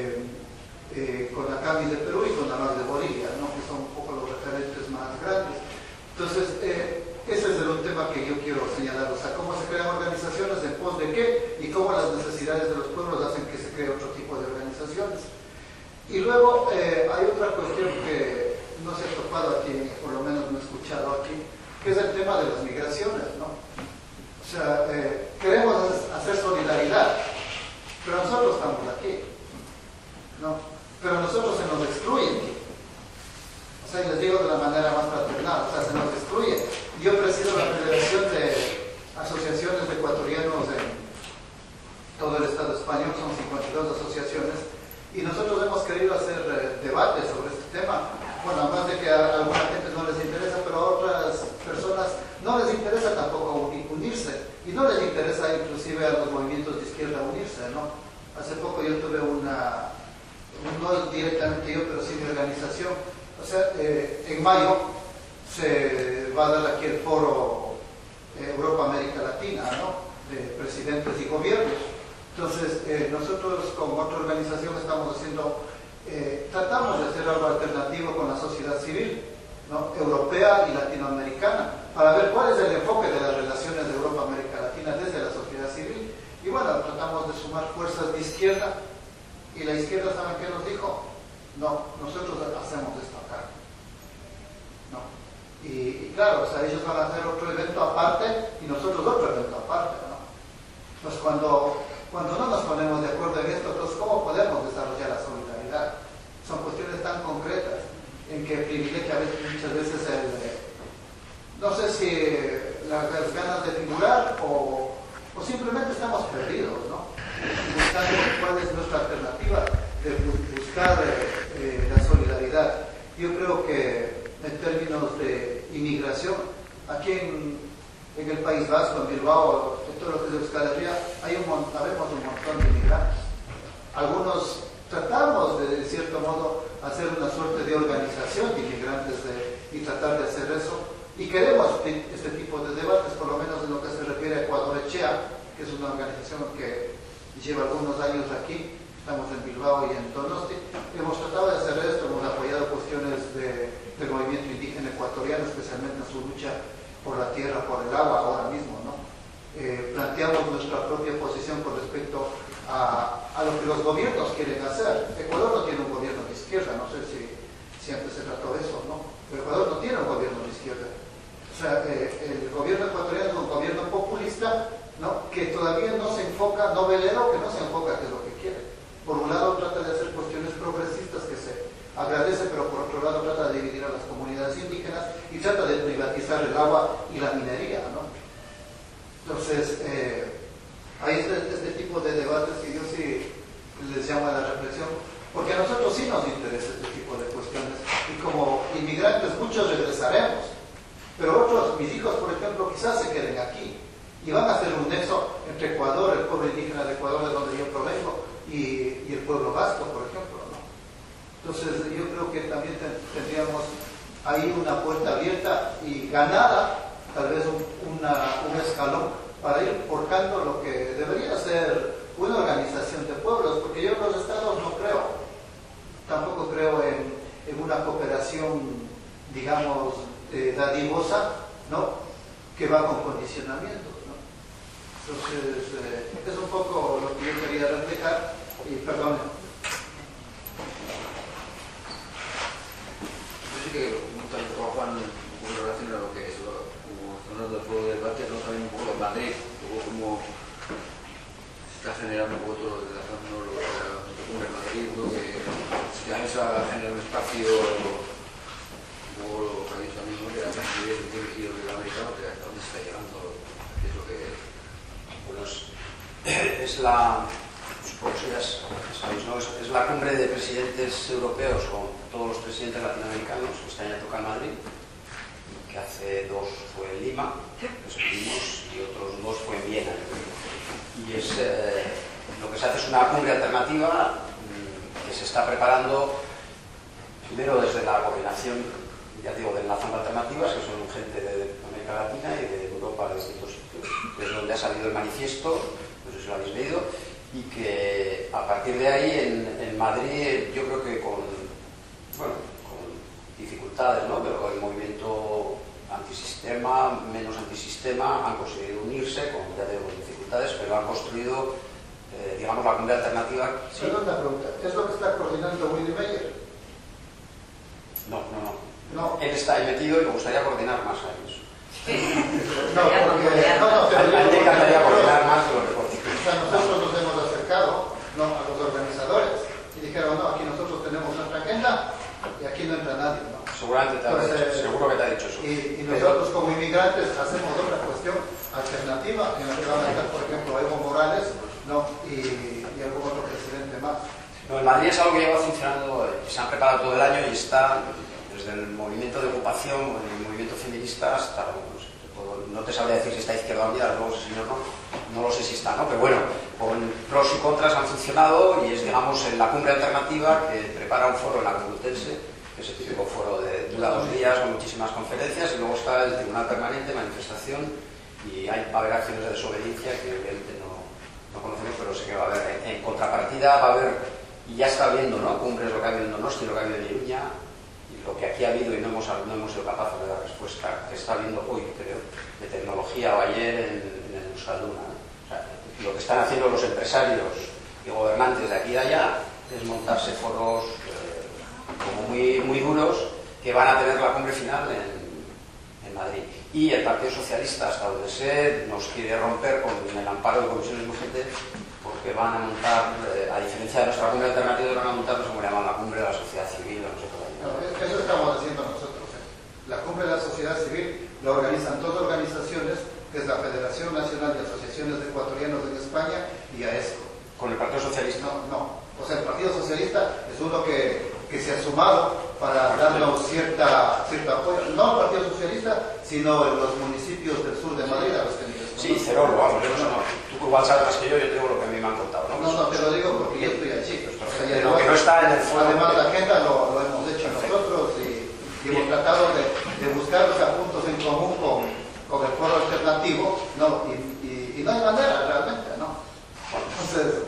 con la CAMI de Perú y con la MAS de Bolivia, ¿no? Que son un poco los referentes más grandes. Entonces, ese es un tema que yo quiero señalar, o sea, cómo se crean organizaciones, en pos de qué, y cómo las necesidades de los pueblos hacen que se cree otro tipo de organizaciones. Y luego hay otra cuestión que no se ha tocado aquí, por lo menos no he escuchado aquí, que es el tema de las migraciones, ¿no? O sea, queremos hacer solidaridad, pero nosotros estamos aquí, ¿no? Pero nosotros se nos excluyen. O sea, les digo de la manera más fraternal, o sea, se nos excluye. Yo presido la Federación de Asociaciones de Ecuatorianos en todo el Estado español, son 52 asociaciones, y nosotros hemos querido hacer debates sobre este tema. Bueno, además de que a alguna gente no les interesa, pero a otras personas no les interesa tampoco unirse, y no les interesa inclusive a los movimientos de izquierda unirse, ¿no? Hace poco yo tuve no directamente yo, pero sí mi organización. O sea, en mayo se va a dar aquí el foro Europa-América Latina, ¿no? De presidentes y gobiernos. Entonces, nosotros como otra organización estamos haciendo, tratamos de hacer algo alternativo con la sociedad civil, ¿no? Europea y latinoamericana, para ver cuál es el enfoque de las relaciones de Europa-América Latina desde la sociedad civil. Y bueno, tratamos de sumar fuerzas de izquierda, y la izquierda, ¿saben qué nos dijo? No, nosotros hacemos esto acá. No. Y claro, o sea, ellos van a hacer otro evento aparte y nosotros otro evento aparte, ¿no? Pues cuando no nos ponemos de acuerdo en esto, entonces ¿cómo podemos desarrollar la solidaridad? Son cuestiones tan concretas en que privilegia muchas veces no sé si las ganas de figurar o simplemente estamos perdidos, ¿no? Buscando cuál es nuestra alternativa de buscar la solidaridad. Yo creo que en términos de inmigración, aquí en el País Vasco, en Bilbao, en todo lo que es Euskal Herria, habemos un montón de inmigrantes. Algunos tratamos de cierto modo hacer una suerte de organización de inmigrantes y tratar de hacer eso, y queremos este tipo de debates, por lo menos en lo que se refiere a Ecuador Echea, que es una organización que lleva algunos años aquí, estamos en Bilbao y en Donosti. Hemos tratado de hacer esto, hemos apoyado cuestiones del movimiento indígena ecuatoriano, especialmente en su lucha por la tierra, por el agua ahora mismo, ¿no? Planteamos nuestra propia posición con respecto a lo que los gobiernos quieren hacer. Ecuador no tiene un gobierno de izquierda, no sé si antes se trató de eso, ¿no? Pero Ecuador no tiene un gobierno de izquierda. O sea, el gobierno ecuatoriano es un gobierno populista, ¿no? Que todavía no se enfoca, novelero, que no se enfoca qué es lo que quiere. Por un lado trata de hacer cuestiones progresistas que se agradece, pero por otro lado trata de dividir a las comunidades indígenas y trata de privatizar el agua y la minería, ¿no? Entonces, hay este tipo de debates que yo sí les llamo a la reflexión, porque a nosotros sí nos interesa este tipo de cuestiones, y como inmigrantes muchos regresaremos, pero otros, mis hijos por ejemplo, quizás se queden aquí, y van a hacer un nexo entre Ecuador, el pueblo indígena de Ecuador, de donde yo provengo, y el pueblo vasco, por ejemplo, ¿no? Entonces, yo creo que también tendríamos ahí una puerta abierta y ganada, tal vez un escalón, para ir forjando lo que debería ser una organización de pueblos, porque yo en los estados no creo, tampoco creo en una cooperación, digamos, dadivosa, ¿no?, que va con condicionamientos, ¿no? Entonces, es un poco lo que yo quería reflejar, y perdón. Yo sí que, tanto con Juan, en relación a lo que es, como zonas del foro de debate, ¿no?, también un poco en Madrid, como se está generando un poco todo lo de la cumbre de Madrid, ¿no?, que también se va a generar un espacio, como lo que ha dicho a mí, ¿no?, que además el dirigido del americano, que hasta dónde está llegando, que es lo que, bueno, es la, supongo que ya sabéis, ¿no?, es la cumbre de presidentes europeos con todos los presidentes latinoamericanos, que este año toca en Madrid, que hace 2 fue en Lima, los primos, y otros 2 fue en Viena. Y es, lo que se hace es una cumbre alternativa que se está preparando primero desde la coordinación, ya digo, de enlazando alternativas, que son gente de América Latina y de Europa, de distintos sitios, que es donde ha salido el manifiesto, no sé si lo habéis leído, y que a partir de ahí en Madrid, yo creo que con dificultades, ¿no?, pero el movimiento antisistema, menos antisistema, han conseguido unirse con, ya digo, dificultades, pero han construido, digamos, la cumbre alternativa. Sí. Perdón, una pregunta, ¿es lo que está coordinando Willy Meyer? No. Él está ahí metido y me gustaría coordinar más a ellos. No, porque a mí me encantaría coordinar más de lo que coordino. O sea, nosotros nos hemos acercado, ¿no?, a los organizadores y dijeron, no, aquí nosotros tenemos nuestra agenda y aquí no entra nadie, ¿no? Seguramente seguro que te ha dicho eso. Y nosotros como inmigrantes hacemos otra cuestión alternativa, en la que van a estar, por ejemplo, Evo Morales, ¿no?, y algún otro presidente más. No, en Madrid es algo que lleva funcionando, se han preparado todo el año y está desde el movimiento de ocupación, el movimiento feminista, hasta, no te sabría decir si está izquierda o unida, luego si no lo sé si está, ¿no? Pero bueno, con pros y contras han funcionado y es, digamos, en la cumbre alternativa que prepara un foro en la Complutense, que es el típico foro de dura 2 días con muchísimas conferencias, y luego está el Tribunal Permanente, manifestación, y va a haber acciones de desobediencia que obviamente no conocemos, pero sé que va a haber. En contrapartida va a haber, y ya está habiendo, ¿no?, cumbres, lo que ha habido en Donosti, lo que ha habido en Iruña, y lo que aquí ha habido y no hemos sido capaces de dar respuesta, que está habiendo hoy, creo, de tecnología, o ayer en Euskalduna, ¿no? O sea, lo que están haciendo los empresarios y gobernantes de aquí y de allá es montarse foros como muy duros, que van a tener la cumbre final en Madrid. Y el Partido Socialista, hasta donde sé, nos quiere romper con el amparo de comisiones urgentes, porque van a montar, a diferencia de nuestra cumbre alternativa, van a montar, no sé cómo le llaman, la cumbre de la sociedad civil, no sé cómo. No, eso estamos haciendo nosotros. La cumbre de la sociedad civil la organizan 2 organizaciones, que es la Federación Nacional de Asociaciones de Ecuatorianos en España y AESCO. ¿Con el Partido Socialista? No. O sea, el Partido Socialista es uno que se ha sumado para darnos cierto apoyo. No al Partido Socialista, sino en los municipios del sur de Madrid, a los que ni les conozco. Sí, Cerolo, vamos, yo no. Tú igual sabes más que yo digo lo que a mí me han contado, ¿no? No, te lo digo porque yo estoy allí. O sea, lo que no está en el foro. Además, la agenda lo hemos hecho nosotros y hemos tratado de buscar los puntos en común con el foro alternativo, ¿no? Y no hay manera realmente, ¿no? Entonces,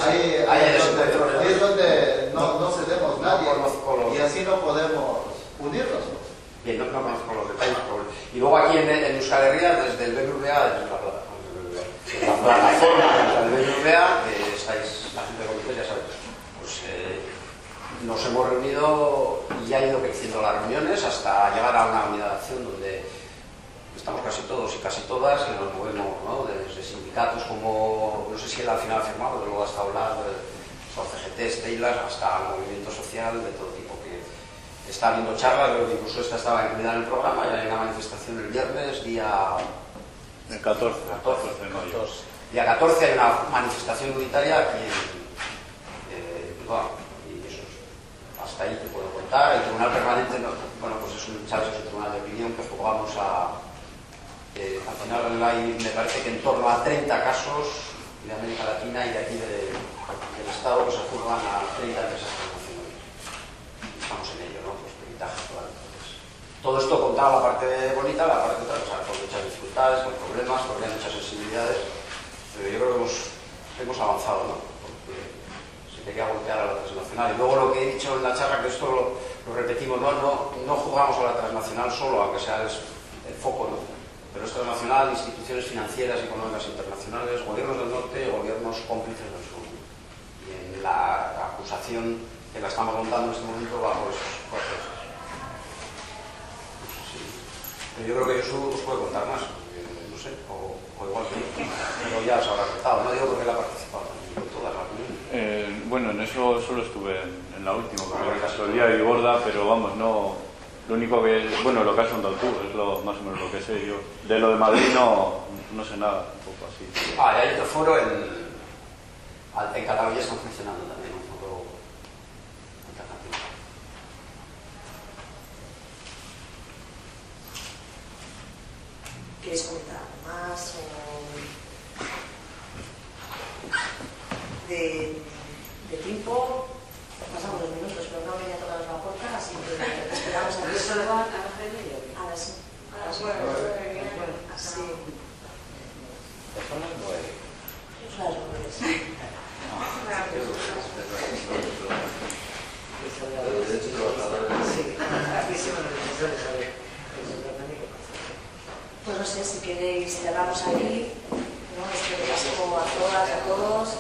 ahí es donde no cedemos nadie y así no podemos unirnos. Bien, no conozco los detalles. Y luego aquí en Euskal Herria, desde el BBVA, desde la plataforma del BBVA, que estáis, la gente de comités ya sabéis, pues nos hemos reunido y ha ido creciendo las reuniones hasta llegar a una unidad de acción donde estamos casi todos y casi todas, que nos movemos, ¿no?, desde sindicatos como, no sé si él al final ha firmado, pero luego hasta hablar de CGT, Steylas, hasta el movimiento social de todo tipo, que está habiendo charlas, incluso esta estaba incluida en el programa, y hay una manifestación el viernes, día El 14. 14 de mayo. Día 14 hay una manifestación unitaria aquí en Bilbao. Y eso es, hasta ahí te puedo contar. El Tribunal Permanente, bueno, pues es un tribunal de opinión que jugamos a... al final hay, me parece que en torno a 30 casos de América Latina y de aquí del Estado que se juzgan a 30 empresas internacionales. Estamos en ello, ¿no? Pues peritaje, claro. Todo esto contaba la parte bonita, la parte otra, o sea, con muchas dificultades, con problemas, porque hay muchas sensibilidades, pero yo creo que hemos avanzado, ¿no? Porque se quería voltear a la transnacional. Y luego lo que he dicho en la charla, que esto lo repetimos, no jugamos a la transnacional solo, aunque sea el foco, ¿no? Pero es transnacional, instituciones financieras, económicas internacionales, gobiernos del norte y gobiernos cómplices del sur. Y en la acusación que la estamos montando en este momento bajo esos cuatro ejes. Sí. Pero yo creo que eso os puede contar más, no sé, o igual que pero ya os habrá contado, no digo porque él ha participado en todas las reuniones. Bueno, en eso solo estuve en la última, porque me casualidad y gorda, pero vamos, no... Lo único que, bueno, lo que has contado tú, es más o menos lo que sé yo. De lo de Madrid no sé nada, un poco así. Y hay otro foro en Cataluña, están funcionando también, un foro alternativo. ¿Quieres comentar algo más? De tiempo, pasamos 2 minutos, pero no venía a tocar la puerta, así que esperamos a que solo van a las 9:30. a las 9. Sí. Son las 9. Son las 9, sí. Pues no sé, si queréis cerramos ahí, ¿no? Este repaso a todas, a todos.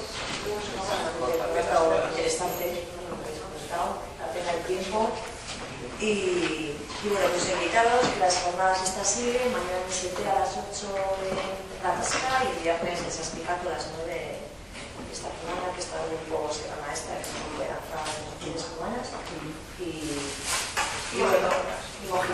Interesante, lo que habéis comentado, la pena del tiempo. Y bueno, pues invitados, que las jornadas estas siguen, mañana de 7 a las 8 en la Tasca y el viernes les explica a las 9 esta semana, que está un poco semana esta, que es muy buena para las 15 semanas. Y bueno,